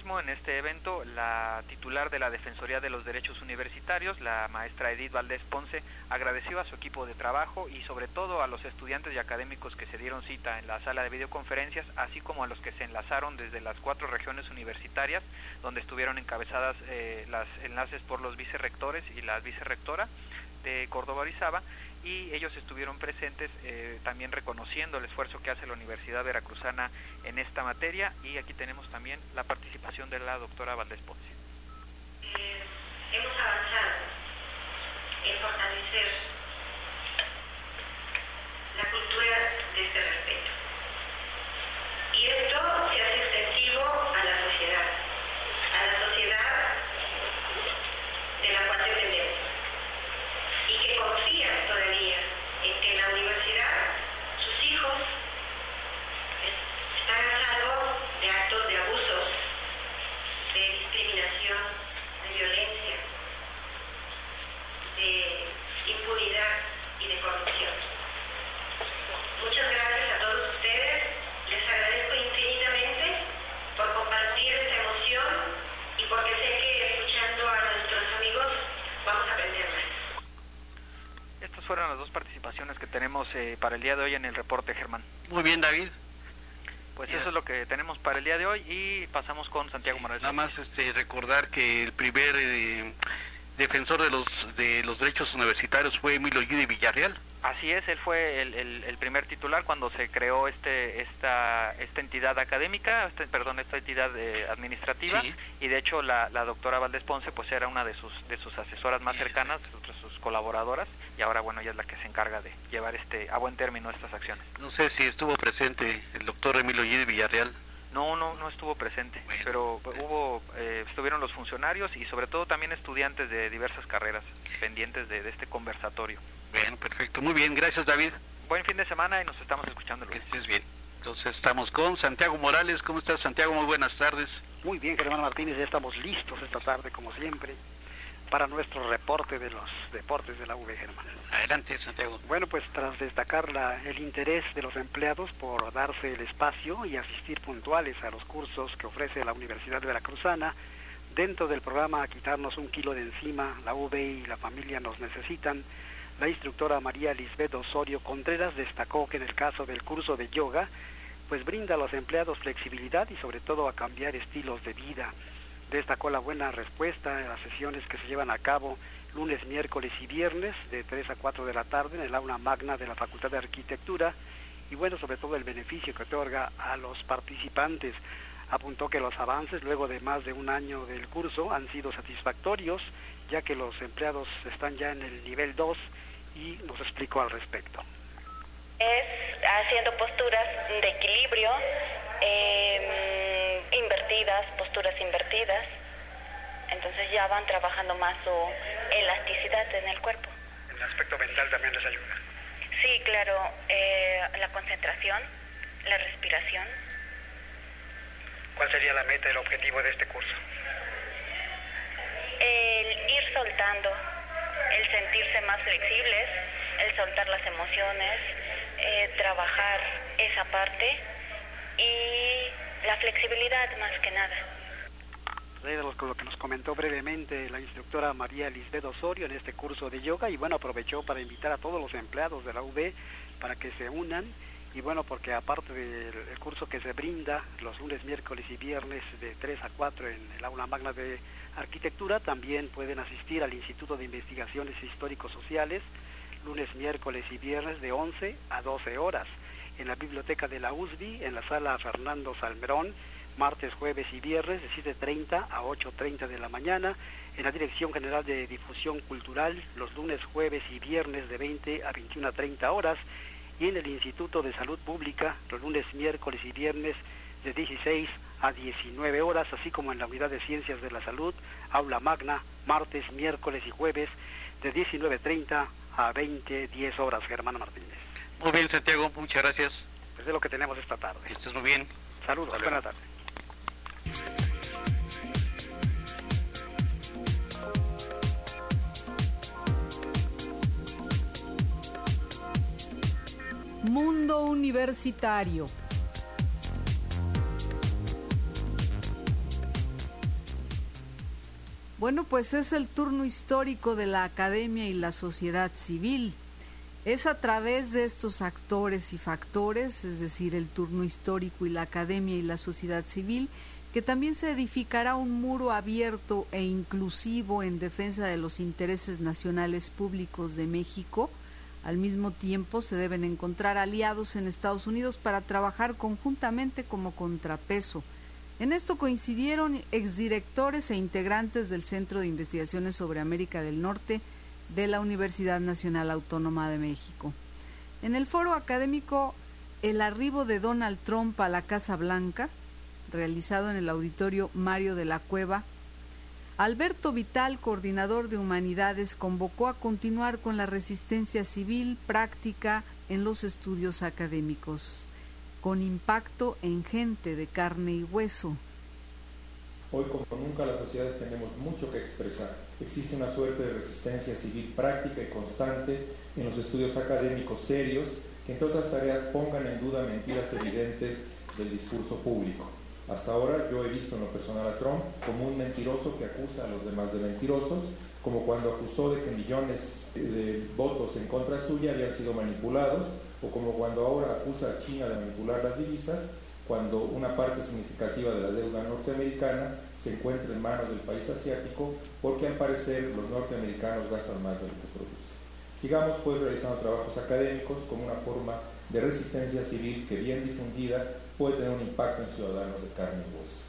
Speaker 5: Asimismo, en este evento, la titular de la Defensoría de los Derechos Universitarios, la maestra Edith Valdés Ponce, agradeció a su equipo de trabajo y sobre todo a los estudiantes y académicos que se dieron cita en la sala de videoconferencias, así como a los que se enlazaron desde las 4 regiones universitarias, donde estuvieron encabezadas las enlaces por los vicerrectores y la vicerrectora de Córdoba Orizaba, y ellos estuvieron presentes también reconociendo el esfuerzo que hace la Universidad Veracruzana en esta materia, y aquí tenemos también la participación de la doctora Valdés Ponce.
Speaker 6: Hemos avanzado en fortalecer la cultura de este respeto, y esto se hace extensivo a la sociedad de la cual dependemos, y que confían todavía en que en la universidad sus hijos están a salvo de actos de abusos, de discriminación, de violencia, de impunidad y de corrupción. Muchas gracias a todos ustedes, les agradezco infinitamente por compartir esta emoción y porque sé que escuchando a nuestros amigos vamos a aprender más.
Speaker 5: Estas fueron las 2 participaciones que tenemos para el día de hoy en el reporte, Germán.
Speaker 4: Muy bien, David.
Speaker 5: Pues eso es lo que tenemos para el día de hoy, y pasamos con Santiago Morales.
Speaker 7: Nada más recordar que el primer defensor de los derechos universitarios fue Emilio G. de Villarreal.
Speaker 5: Así es, él fue el primer titular cuando se creó esta entidad académica, esta entidad administrativa,
Speaker 7: sí.
Speaker 5: Y de hecho la doctora Valdés Ponce pues era una de sus asesoras más cercanas, sus colaboradoras, y ahora bueno, ella es la que se encarga de llevar a buen término estas acciones.
Speaker 7: No sé si estuvo presente el doctor Emilio G. de Villarreal.
Speaker 5: No estuvo presente,
Speaker 7: bueno,
Speaker 5: pero estuvieron los funcionarios y sobre todo también estudiantes de diversas carreras pendientes de este conversatorio.
Speaker 7: Bueno, perfecto, muy bien, gracias, David.
Speaker 5: Buen fin de semana y nos estamos escuchando
Speaker 7: Que
Speaker 5: luego.
Speaker 7: estés bien. Entonces estamos con Santiago Morales. ¿Cómo estás, Santiago? Muy buenas tardes.
Speaker 8: Muy bien, Germán Martínez, ya estamos listos esta tarde, como siempre, para nuestro reporte de los deportes de la UV, Germán.
Speaker 7: Adelante, Santiago.
Speaker 8: Bueno, pues tras destacar el interés de los empleados por darse el espacio y asistir puntuales a los cursos que ofrece la Universidad Veracruzana, dentro del programa Quitarnos un kilo de encima, la UV y la familia nos necesitan, la instructora María Lisbeth Osorio Contreras destacó que en el caso del curso de yoga, pues brinda a los empleados flexibilidad y sobre todo a cambiar estilos de vida. Destacó la buena respuesta en las sesiones que se llevan a cabo lunes, miércoles y viernes de 3 a 4 de la tarde en el aula magna de la Facultad de Arquitectura, y bueno, sobre todo el beneficio que otorga a los participantes. Apuntó que los avances luego de más de un año del curso han sido satisfactorios, ya que los empleados están ya en el nivel 2, y nos explicó al respecto.
Speaker 9: Es haciendo posturas de equilibrio, posturas invertidas, entonces ya van trabajando más su elasticidad en el cuerpo.
Speaker 8: El aspecto mental también les ayuda.
Speaker 9: Sí, claro, la concentración, la respiración.
Speaker 8: ¿Cuál sería la meta y el objetivo de este curso?
Speaker 9: El ir soltando, el sentirse más flexibles, el soltar las emociones, trabajar esa parte y la flexibilidad más que nada.
Speaker 8: Lo que nos comentó brevemente la instructora María Lisbeth Osorio en este curso de yoga, y bueno, aprovechó para invitar a todos los empleados de la UV para que se unan, y bueno, porque aparte del curso que se brinda los lunes, miércoles y viernes de 3 a 4 en el aula magna de Arquitectura, también pueden asistir al Instituto de Investigaciones Histórico-Sociales lunes, miércoles y viernes de 11 a 12 horas, en la biblioteca de la USB, en la sala Fernando Salmerón, martes, jueves y viernes de 7:30 a 8:30 de la mañana, en la Dirección General de Difusión Cultural, los lunes, jueves y viernes de 20 a 21:30 horas, y en el Instituto de Salud Pública, los lunes, miércoles y viernes de 16 a 19 horas, así como en la Unidad de Ciencias de la Salud, aula magna, martes, miércoles y jueves de 19:30 a 20:10 horas, Germán Martínez.
Speaker 7: Muy bien, Santiago, muchas gracias.
Speaker 8: Pues es lo que tenemos esta tarde.
Speaker 7: Estás muy bien.
Speaker 8: Saludos, buena tarde.
Speaker 3: Mundo Universitario. Bueno, pues es el turno histórico de la academia y la sociedad civil. Es a través de estos actores y factores, es decir, el turno histórico y la academia y la sociedad civil, que también se edificará un muro abierto e inclusivo en defensa de los intereses nacionales públicos de México. Al mismo tiempo, se deben encontrar aliados en Estados Unidos para trabajar conjuntamente como contrapeso. En esto coincidieron exdirectores e integrantes del Centro de Investigaciones sobre América del Norte de la Universidad Nacional Autónoma de México. En el foro académico El arribo de Donald Trump a la Casa Blanca, realizado en el auditorio Mario de la Cueva, Alberto Vital, coordinador de Humanidades, convocó a continuar con la resistencia civil práctica en los estudios académicos, con impacto en gente de carne y hueso.
Speaker 10: Hoy como nunca las sociedades tenemos mucho que expresar. Existe una suerte de resistencia civil práctica y constante en los estudios académicos serios que entre otras tareas pongan en duda mentiras evidentes del discurso público. Hasta ahora yo he visto en lo personal a Trump como un mentiroso que acusa a los demás de mentirosos, como cuando acusó de que millones de votos en contra suya habían sido manipulados, o como cuando ahora acusa a China de manipular las divisas, cuando una parte significativa de la deuda norteamericana se encuentra en manos del país asiático, porque al parecer los norteamericanos gastan más de lo que producen. Sigamos pues realizando trabajos académicos como una forma de resistencia civil que, bien difundida, puede tener un impacto en ciudadanos de carne y hueso.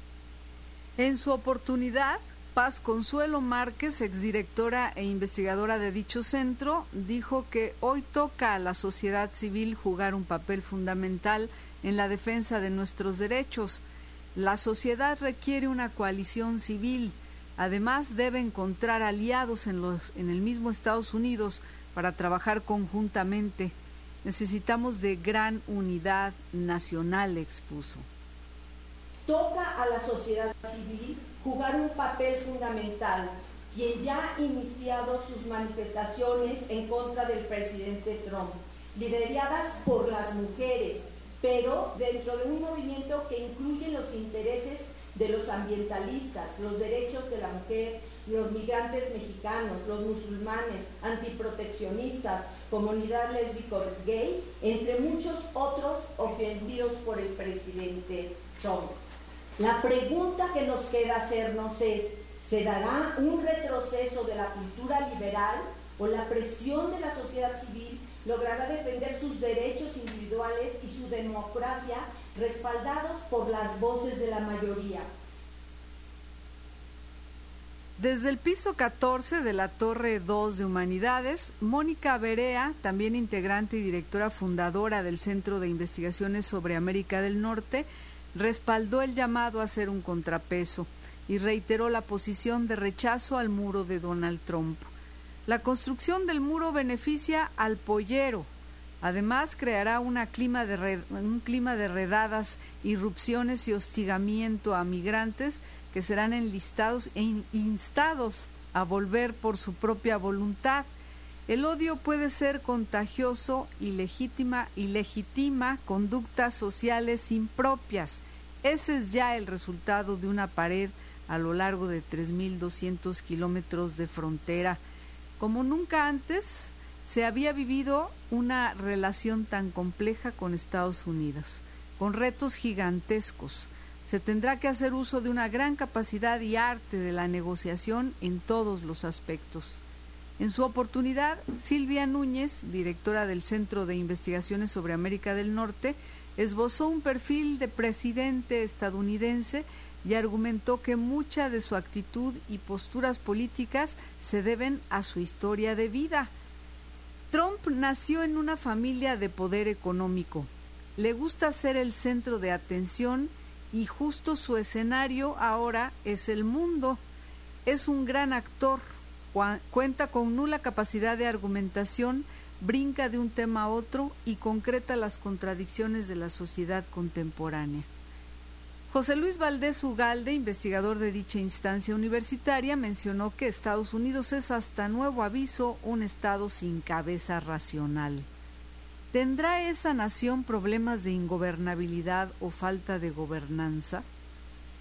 Speaker 3: En su oportunidad, Paz Consuelo Márquez, exdirectora e investigadora de dicho centro, dijo que hoy toca a la sociedad civil jugar un papel fundamental en la defensa de nuestros derechos. La sociedad requiere una coalición civil. Además, debe encontrar aliados en el mismo Estados Unidos para trabajar conjuntamente. Necesitamos de gran unidad nacional, expuso.
Speaker 11: Toca a la sociedad civil jugar un papel fundamental, quien ya ha iniciado sus manifestaciones en contra del presidente Trump, lideradas por las mujeres, pero dentro de un movimiento que incluye los intereses de los ambientalistas, los derechos de la mujer, los migrantes mexicanos, los musulmanes, antiproteccionistas, comunidad lésbico-gay, entre muchos otros ofendidos por el presidente Trump. La pregunta que nos queda hacernos es, ¿se dará un retroceso de la cultura liberal o la presión de la sociedad civil logrará defender sus derechos individuales y su democracia respaldados por las voces de la mayoría?
Speaker 3: Desde el piso 14 de la Torre 2 de Humanidades, Mónica Berea, también integrante y directora fundadora del Centro de Investigaciones sobre América del Norte, respaldó el llamado a hacer un contrapeso y reiteró la posición de rechazo al muro de Donald Trump. La construcción del muro beneficia al pollero. Además, creará un clima de redadas, irrupciones y hostigamiento a migrantes que serán enlistados e instados a volver por su propia voluntad. El odio puede ser contagioso y legitima conductas sociales impropias. Ese es ya el resultado de una pared a lo largo de 3.200 kilómetros de frontera. Como nunca antes se había vivido una relación tan compleja con Estados Unidos, con retos gigantescos. Se tendrá que hacer uso de una gran capacidad y arte de la negociación en todos los aspectos. En su oportunidad, Silvia Núñez, directora del Centro de Investigaciones sobre América del Norte, esbozó un perfil de presidente estadounidense y argumentó que mucha de su actitud y posturas políticas se deben a su historia de vida. Trump nació en una familia de poder económico. Le gusta ser el centro de atención y justo su escenario ahora es el mundo. Es un gran actor, cuenta con nula capacidad de argumentación, brinca de un tema a otro y concreta las contradicciones de la sociedad contemporánea. José Luis Valdés Ugalde, investigador de dicha instancia universitaria, mencionó que Estados Unidos es hasta nuevo aviso un estado sin cabeza racional. ¿Tendrá esa nación problemas de ingobernabilidad o falta de gobernanza?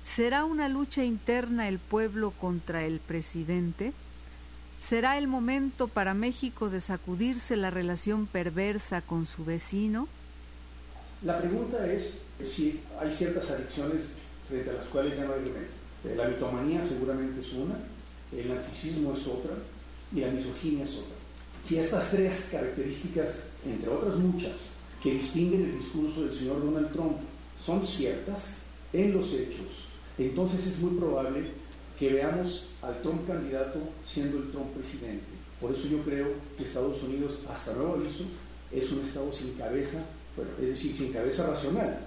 Speaker 3: ¿Será una lucha interna el pueblo contra el presidente? ¿Será el momento para México de sacudirse la relación perversa con su vecino?
Speaker 12: La pregunta es si hay ciertas adicciones frente a las cuales ya no hay remedio. La mitomanía seguramente es una, el narcisismo es otra y la misoginia es otra. Si estas tres características, entre otras muchas, que distinguen el discurso del señor Donald Trump son ciertas en los hechos, entonces es muy probable que veamos al Trump candidato siendo el Trump presidente. Por eso yo creo que Estados Unidos, hasta nuevo aviso, es un estado sin cabeza, bueno, es decir, sin cabeza racional.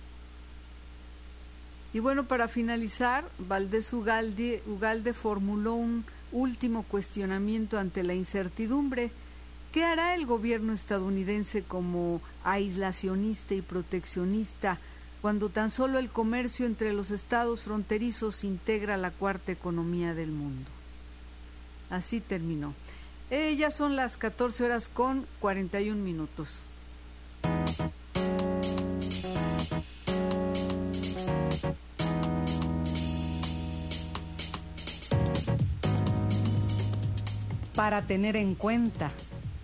Speaker 3: Y bueno, para finalizar, Valdés Ugalde formuló un último cuestionamiento ante la incertidumbre. ¿Qué hará el gobierno estadounidense como aislacionista y proteccionista cuando tan solo el comercio entre los estados fronterizos integra la cuarta economía del mundo? Así terminó. Ya son las 14:41. Para tener en cuenta.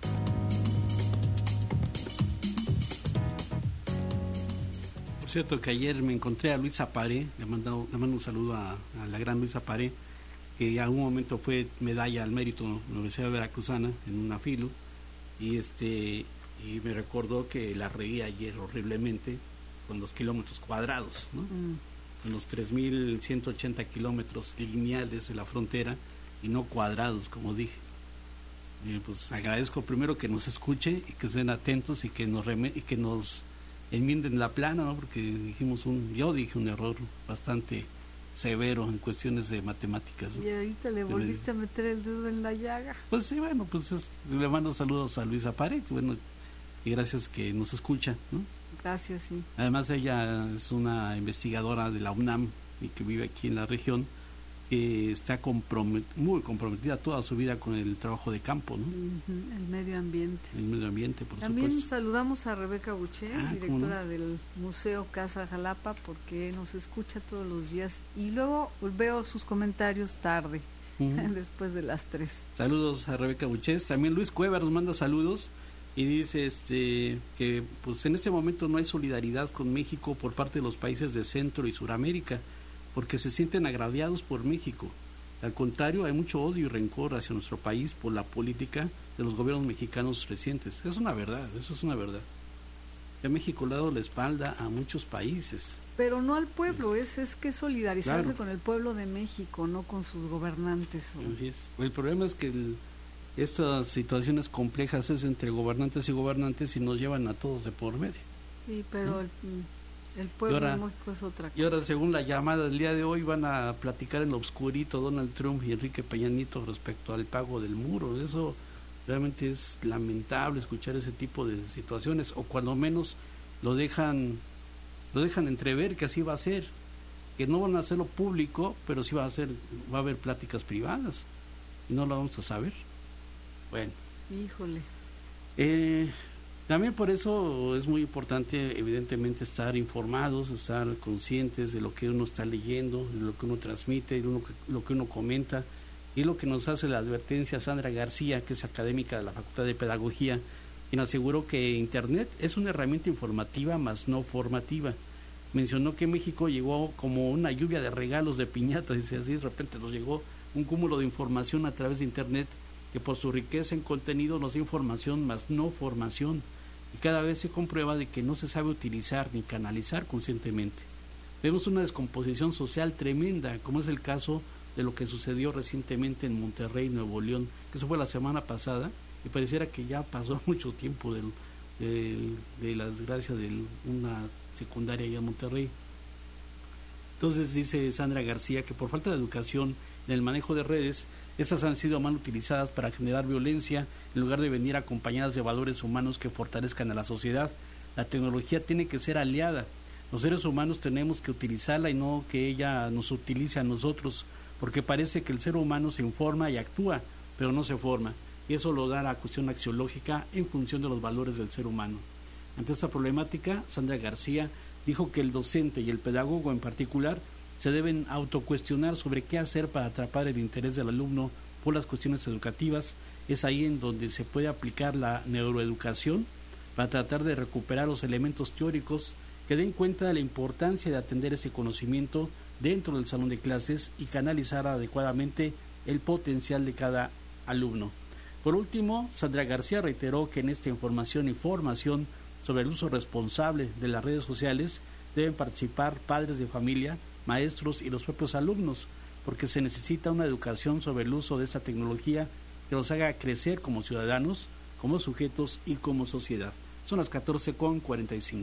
Speaker 4: Por cierto que ayer me encontré a Luisa Paré, le mando un saludo a la gran Luisa Paré, que a un momento fue medalla al mérito en la Universidad Veracruzana en una filo, y me recordó que la reí ayer horriblemente con los kilómetros cuadrados, ¿no? Con los 3.180 kilómetros lineales de la frontera y no cuadrados, como dije. Pues agradezco primero que nos escuche y que estén atentos y que nos enmienden la plana, ¿no? Porque yo dije un error bastante severo en cuestiones de matemáticas, ¿no?
Speaker 3: Y ahorita le volviste a meter el dedo en la llaga.
Speaker 4: Pues sí, bueno, pues le mando saludos a Luisa Pare, bueno, y gracias que nos escucha, ¿no?
Speaker 3: Gracias, sí.
Speaker 4: Además ella es una investigadora de la UNAM y que vive aquí en la región, que está muy comprometida toda su vida con el trabajo de campo, ¿no?
Speaker 3: El medio ambiente.
Speaker 4: El medio ambiente, por
Speaker 3: También
Speaker 4: supuesto.
Speaker 3: saludamos a Rebeca Buché, directora
Speaker 4: ¿no?
Speaker 3: del Museo Casa Jalapa, porque nos escucha todos los días y luego veo sus comentarios tarde, después de las 3.
Speaker 4: Saludos a Rebeca Buché. También Luis Cueva nos manda saludos y dice que pues en este momento no hay solidaridad con México por parte de los países de Centro y Suramérica, porque se sienten agraviados por México. Al contrario, hay mucho odio y rencor hacia nuestro país por la política de los gobiernos mexicanos recientes. Es una verdad, eso es una verdad. Ya México le ha dado la espalda a muchos países.
Speaker 3: Pero no al pueblo, es que solidarizarse
Speaker 4: Claro.
Speaker 3: con el pueblo de México, no con sus gobernantes.
Speaker 4: Así es. El problema es que estas situaciones complejas es entre gobernantes y gobernantes y nos llevan a todos de por medio.
Speaker 3: Sí, pero el pueblo de México es otra cosa.
Speaker 4: Y ahora, según la llamada del día de hoy, van a platicar en lo obscurito Donald Trump y Enrique Peña Nieto respecto al pago del muro. Eso realmente es lamentable escuchar ese tipo de situaciones, o cuando menos lo dejan entrever que así va a ser, que no van a hacerlo público, pero sí va a haber pláticas privadas y no lo vamos a saber. Bueno.
Speaker 3: Híjole.
Speaker 4: También por eso es muy importante, evidentemente, estar informados, estar conscientes de lo que uno está leyendo, de lo que uno transmite, de lo que uno comenta, y lo que nos hace la advertencia Sandra García, que es académica de la Facultad de Pedagogía, quien aseguró que Internet es una herramienta informativa más no formativa. Mencionó que México llegó como una lluvia de regalos de piñata, dice así, de repente nos llegó un cúmulo de información a través de Internet, que por su riqueza en contenido nos da información más no formación. Y cada vez se comprueba de que no se sabe utilizar ni canalizar conscientemente. Vemos una descomposición social tremenda, como es el caso de lo que sucedió recientemente en Monterrey, Nuevo León, que eso fue la semana pasada, y pareciera que ya pasó mucho tiempo de la desgracia de una secundaria allá en Monterrey. Entonces dice Sandra García que por falta de educación en el manejo de redes, estas han sido mal utilizadas para generar violencia en lugar de venir acompañadas de valores humanos que fortalezcan a la sociedad. La tecnología tiene que ser aliada. Los seres humanos tenemos que utilizarla y no que ella nos utilice a nosotros, porque parece que el ser humano se informa y actúa, pero no se forma, y eso lo da la cuestión axiológica en función de los valores del ser humano. Ante esta problemática, Sandra García dijo que el docente y el pedagogo en particular se deben autocuestionar sobre qué hacer para atrapar el interés del alumno por las cuestiones educativas. Es ahí en donde se puede aplicar la neuroeducación para tratar de recuperar los elementos teóricos que den cuenta de la importancia de atender ese conocimiento dentro del salón de clases y canalizar adecuadamente el potencial de cada alumno. Por último, Sandra García reiteró que en esta información y formación sobre el uso responsable de las redes sociales deben participar padres de familia, maestros y los propios alumnos, porque se necesita una educación sobre el uso de esta tecnología que los haga crecer como ciudadanos, como sujetos y como sociedad. Son las 14:45.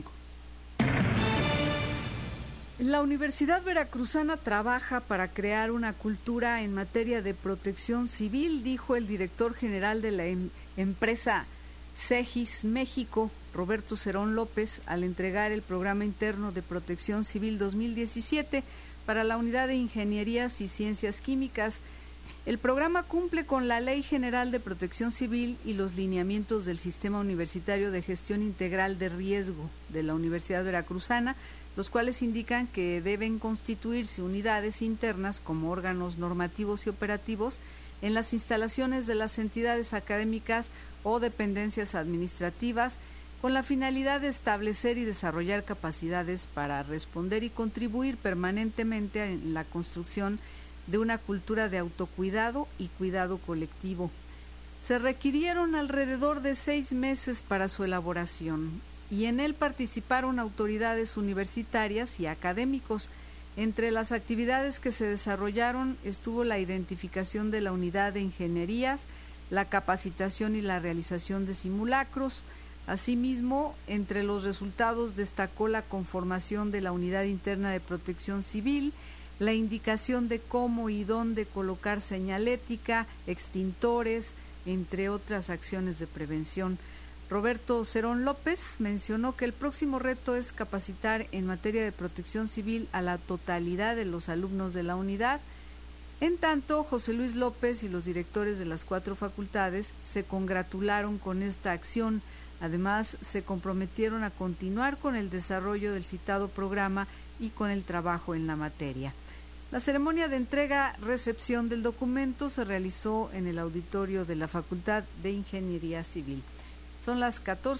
Speaker 3: La Universidad Veracruzana trabaja para crear una cultura en materia de protección civil, dijo el director general de la empresa CEGIS México, Roberto Cerón López, al entregar el Programa Interno de Protección Civil 2017 para la Unidad de Ingenierías y Ciencias Químicas. El programa cumple con la Ley General de Protección Civil y los lineamientos del Sistema Universitario de Gestión Integral de Riesgo de la Universidad Veracruzana, los cuales indican que deben constituirse unidades internas como órganos normativos y operativos en las instalaciones de las entidades académicas o dependencias administrativas, con la finalidad de establecer y desarrollar capacidades para responder y contribuir permanentemente en la construcción de una cultura de autocuidado y cuidado colectivo. Se requirieron alrededor de 6 meses para su elaboración y en él participaron autoridades universitarias y académicos. Entre las actividades que se desarrollaron estuvo la identificación de la unidad de ingenierías, la capacitación y la realización de simulacros. Asimismo, entre los resultados destacó la conformación de la Unidad Interna de Protección Civil, la indicación de cómo y dónde colocar señalética, extintores, entre otras acciones de prevención. Roberto Cerón López mencionó que el próximo reto es capacitar en materia de protección civil a la totalidad de los alumnos de la unidad. En tanto, José Luis López y los directores de las 4 facultades se congratularon con esta acción. Además, se comprometieron a continuar con el desarrollo del citado programa y con el trabajo en la materia. La ceremonia de entrega-recepción del documento se realizó en el auditorio de la Facultad de Ingeniería Civil. Son las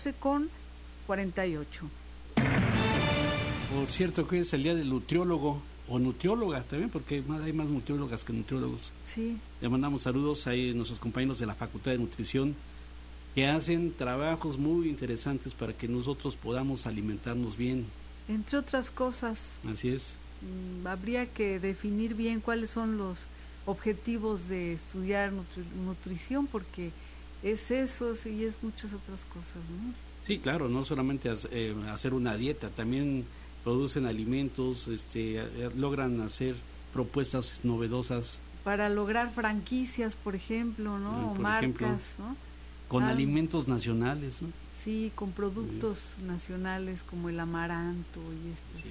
Speaker 3: 14:48.
Speaker 4: Por cierto, que es el día del nutriólogo o nutrióloga también, porque hay más nutriólogas que nutriólogos.
Speaker 3: Sí.
Speaker 4: Le mandamos saludos a nuestros compañeros de la Facultad de Nutrición que hacen trabajos muy interesantes para que nosotros podamos alimentarnos bien.
Speaker 3: Entre otras cosas.
Speaker 4: Así es.
Speaker 3: Habría que definir bien cuáles son los objetivos de estudiar nutrición, porque es eso y es muchas otras cosas, ¿no?
Speaker 4: Sí, claro, no solamente hacer una dieta, también producen alimentos, logran hacer propuestas novedosas.
Speaker 3: Para lograr franquicias, por ejemplo, ¿no? O marcas, ejemplo, ¿no?
Speaker 4: Con alimentos nacionales, ¿no?
Speaker 3: Sí, con productos nacionales como el amaranto y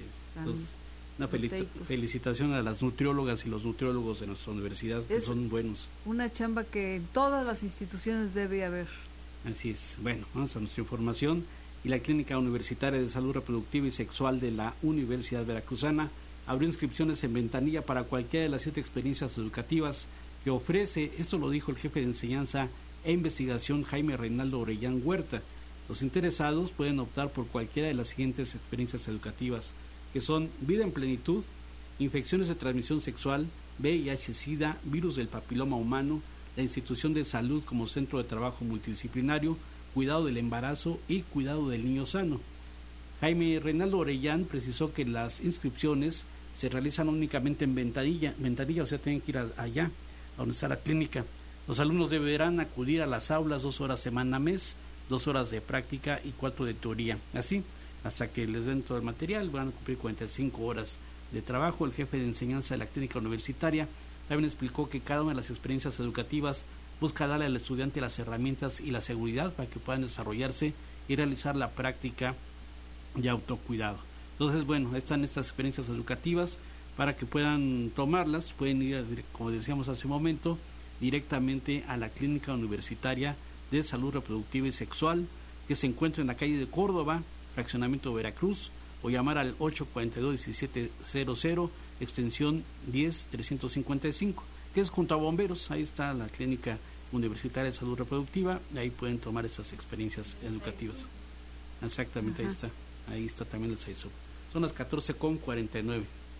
Speaker 4: una felicitación a las nutriólogas y los nutriólogos de nuestra universidad, que son buenos.
Speaker 3: Una chamba que en todas las instituciones debe haber.
Speaker 4: Así es. Bueno, vamos a nuestra información. Y la Clínica Universitaria de Salud Reproductiva y Sexual de la Universidad Veracruzana abrió inscripciones en ventanilla para cualquiera de las 7 experiencias educativas que ofrece. Esto lo dijo el jefe de enseñanza e investigación Jaime Reinaldo Orellán Huerta. Los interesados pueden optar por cualquiera de las siguientes experiencias educativas, que son vida en plenitud, infecciones de transmisión sexual, VIH-Sida, virus del papiloma humano, la institución de salud como centro de trabajo multidisciplinario, cuidado del embarazo y cuidado del niño sano. Jaime Reinaldo Orellán precisó que las inscripciones se realizan únicamente en ventanilla, o sea, tienen que ir allá, a donde está la clínica. Los alumnos deberán acudir a las aulas 2 horas semana mes, 2 horas de práctica y 4 de teoría. Así, hasta que les den todo el material, van a cumplir 45 horas de trabajo. El jefe de enseñanza de la clínica universitaria también explicó que cada una de las experiencias educativas busca darle al estudiante las herramientas y la seguridad para que puedan desarrollarse y realizar la práctica de autocuidado. Entonces, bueno, están estas experiencias educativas para que puedan tomarlas, pueden ir, como decíamos hace un momento, directamente a la Clínica Universitaria de Salud Reproductiva y Sexual, que se encuentra en la calle de Córdoba, fraccionamiento Veracruz, o llamar al 842-1700 extensión 10-355, que es junto a Bomberos. Ahí está la Clínica Universitaria de Salud Reproductiva, ahí pueden tomar esas experiencias educativas. Exactamente. Ajá. Ahí está también el SAISUB. Son las 14:49.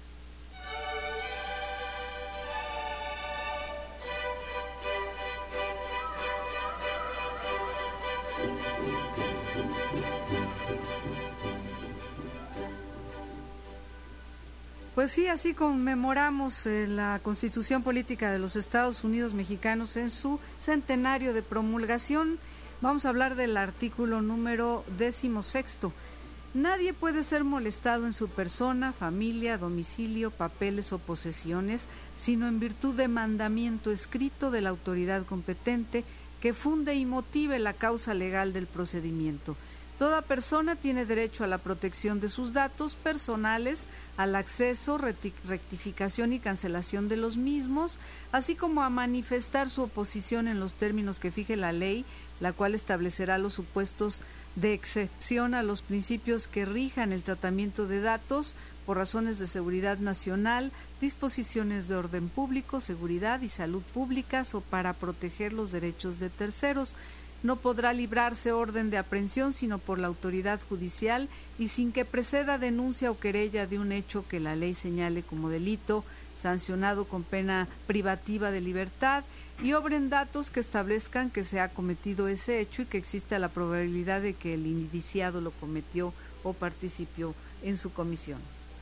Speaker 3: Pues sí, así conmemoramos la Constitución Política de los Estados Unidos Mexicanos en su centenario de promulgación. Vamos a hablar del artículo número 16. Nadie puede ser molestado en su persona, familia, domicilio, papeles o posesiones, sino en virtud de mandamiento escrito de la autoridad competente que funde y motive la causa legal del procedimiento. Toda persona tiene derecho a la protección de sus datos personales, al acceso, rectificación y cancelación de los mismos, así como a manifestar su oposición en los términos que fije la ley, la cual establecerá los supuestos de excepción a los principios que rijan el tratamiento de datos por razones de seguridad nacional, disposiciones de orden público, seguridad y salud públicas o para proteger los derechos de terceros. No podrá librarse orden de aprehensión sino por la autoridad judicial y sin que preceda denuncia o querella de un hecho que la ley señale como delito, sancionado con pena privativa de libertad, y obren datos que establezcan que se ha cometido ese hecho y que existe la probabilidad de que el indiciado lo cometió o participó en su comisión.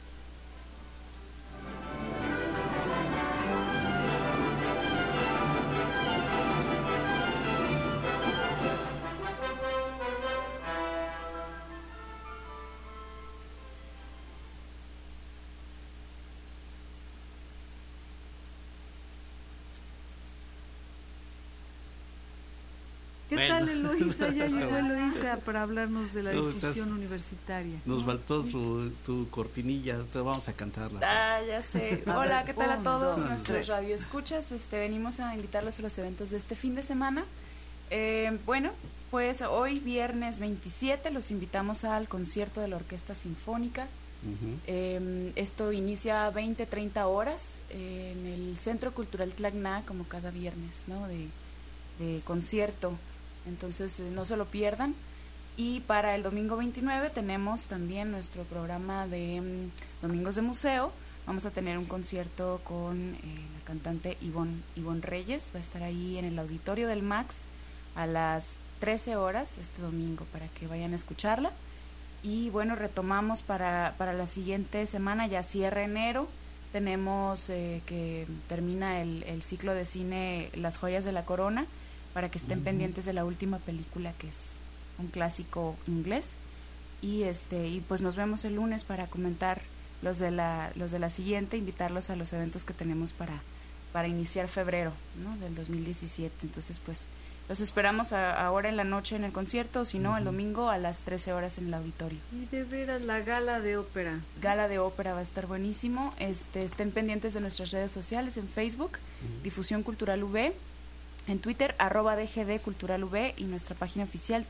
Speaker 3: ¿Qué tal, Eloísa? Ya llegó Eloísa para hablarnos de la difusión universitaria.
Speaker 4: Nos faltó tu cortinilla, te vamos a cantarla.
Speaker 13: Ya sé. Hola, ¿qué tal a todos nuestros radioescuchas? Venimos a invitarlos a los eventos de este fin de semana. Bueno, pues hoy, viernes 27, los invitamos al concierto de la Orquesta Sinfónica. Esto inicia a 20-30 horas en el Centro Cultural Tlacna, como cada viernes, ¿no? De concierto. Entonces no se lo pierdan. Y para el domingo 29 tenemos también nuestro programa de Domingos de Museo. Vamos a tener un concierto con la cantante Ivonne Reyes. Va a estar ahí en el auditorio del MAX a las 13 horas este domingo para que vayan a escucharla. Y bueno, retomamos para la siguiente semana, ya cierra enero. Tenemos que termina el ciclo de cine Las Joyas de la Corona, para que estén pendientes de la última película, que es un clásico inglés. Y pues nos vemos el lunes para comentar los de la siguiente, invitarlos a los eventos que tenemos para iniciar febrero, ¿no? Del 2017. Entonces pues los esperamos ahora en la noche en el concierto, o si no, el domingo a las 13 horas en el auditorio.
Speaker 3: Y de veras, la gala de ópera.
Speaker 13: Gala de ópera va a estar buenísimo. Estén pendientes de nuestras redes sociales, en Facebook, Difusión Cultural UV, en Twitter, @DGD Cultural UV, y nuestra página oficial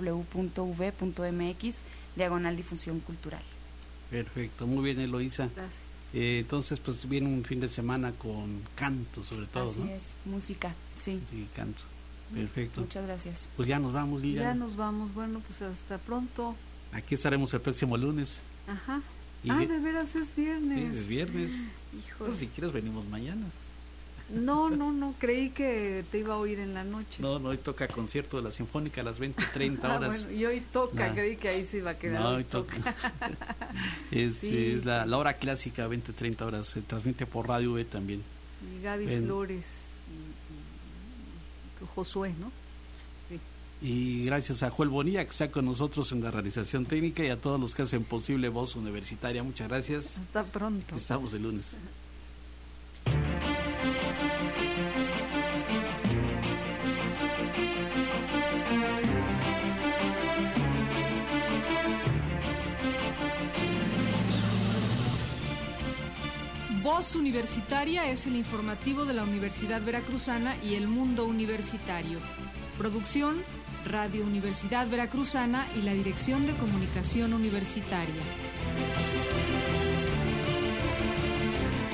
Speaker 13: www.uv.mx/difusión cultural.
Speaker 4: Perfecto, muy bien, Eloísa.
Speaker 3: Gracias.
Speaker 4: Entonces, pues viene un fin de semana con canto, sobre todo,
Speaker 13: Así
Speaker 4: ¿no?
Speaker 13: es, música, sí.
Speaker 4: Sí, canto. Perfecto.
Speaker 13: Muchas gracias.
Speaker 4: Pues ya nos vamos, Lilian.
Speaker 3: Ya nos vamos, bueno, pues hasta pronto.
Speaker 4: Aquí estaremos el próximo lunes.
Speaker 3: Ajá.
Speaker 4: Y
Speaker 3: de veras es viernes.
Speaker 4: Sí, es viernes.
Speaker 3: Híjole.
Speaker 4: Pues si quieres venimos mañana.
Speaker 3: No, creí que te iba a oír en la noche.
Speaker 4: No, hoy toca concierto de la Sinfónica a las 20:30 horas.
Speaker 3: Bueno, y hoy toca, creí que ahí se iba a quedar.
Speaker 4: No, hoy toca.
Speaker 3: Sí.
Speaker 4: Es la hora clásica, 20:30 horas, se transmite por Radio V también.
Speaker 3: Sí, Gaby Flores y Josué, ¿no? Sí.
Speaker 4: Y gracias a Joel Bonilla, que está con nosotros en la realización técnica, y a todos los que hacen posible Voz Universitaria. Muchas gracias.
Speaker 3: Hasta pronto.
Speaker 4: Aquí estamos el lunes.
Speaker 14: Voz Universitaria es el informativo de la Universidad Veracruzana y el mundo universitario. Producción, Radio Universidad Veracruzana y la Dirección de Comunicación Universitaria.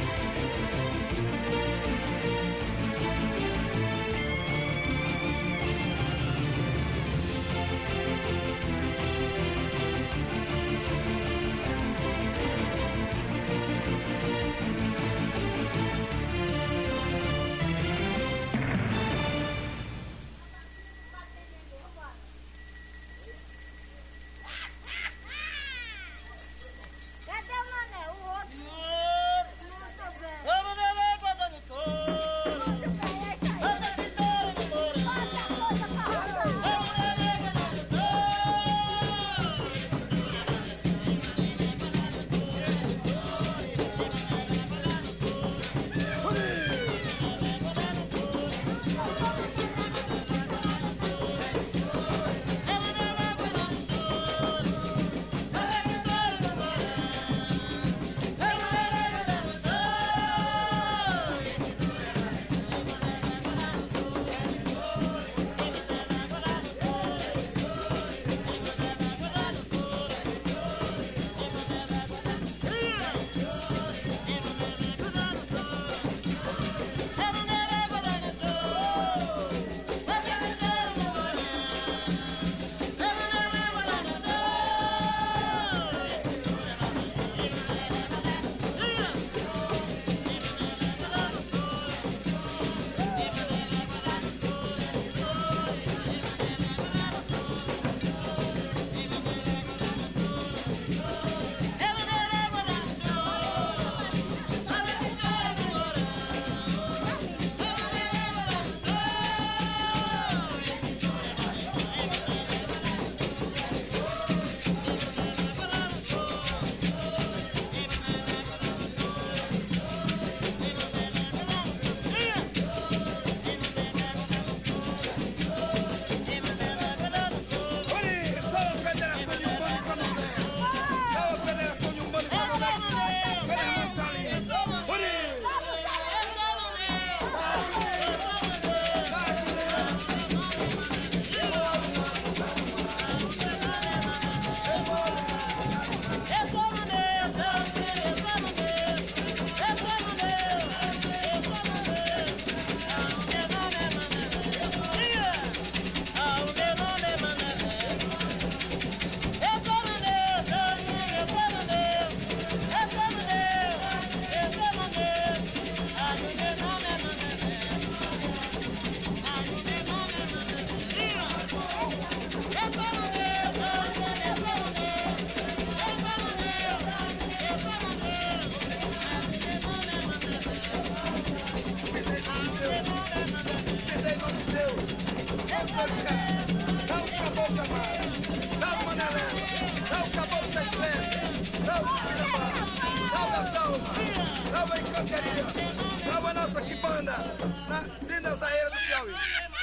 Speaker 15: Salve a nossa quibanda, dentro da zaeira do Piauí.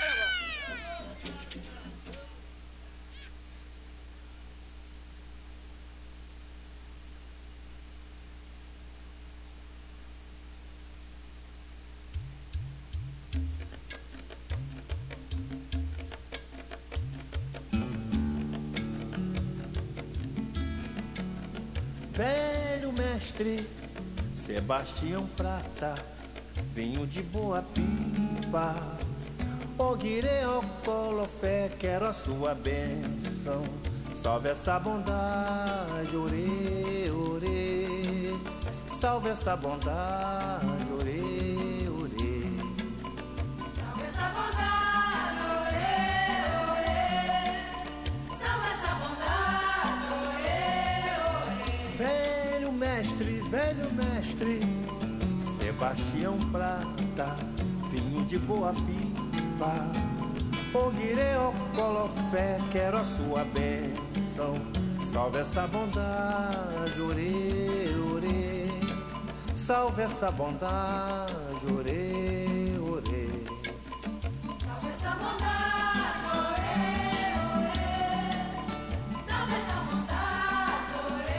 Speaker 1: Velho mestre Sebastião Prata, vinho de boa pipa. Oguirê Ocolofé, quero a sua bênção. Salve essa bondade, orê, orê. Salve essa bondade, orê, orê.
Speaker 6: Salve essa bondade, orê, orê. Salve essa bondade, orê, orê.
Speaker 1: Velho mestre, Sebastião Prata, vinho de boa pipa. Oguirê Ocolofé, quero a sua bênção. Salve essa bondade, orê, orê. Salve essa bondade, orê, orê.
Speaker 6: Salve essa bondade, orê, orê. Salve essa bondade,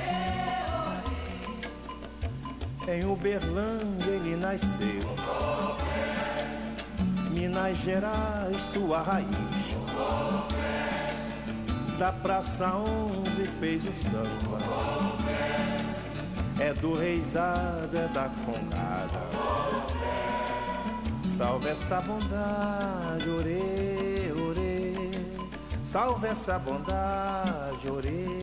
Speaker 6: orê, orê.
Speaker 1: Em Uberlândia ele nasceu, Minas Gerais sua raiz. Da Praça 11 fez o samba, é do reizado, é da congada. Salve essa bondade, orê, orê. Salve essa bondade, orê.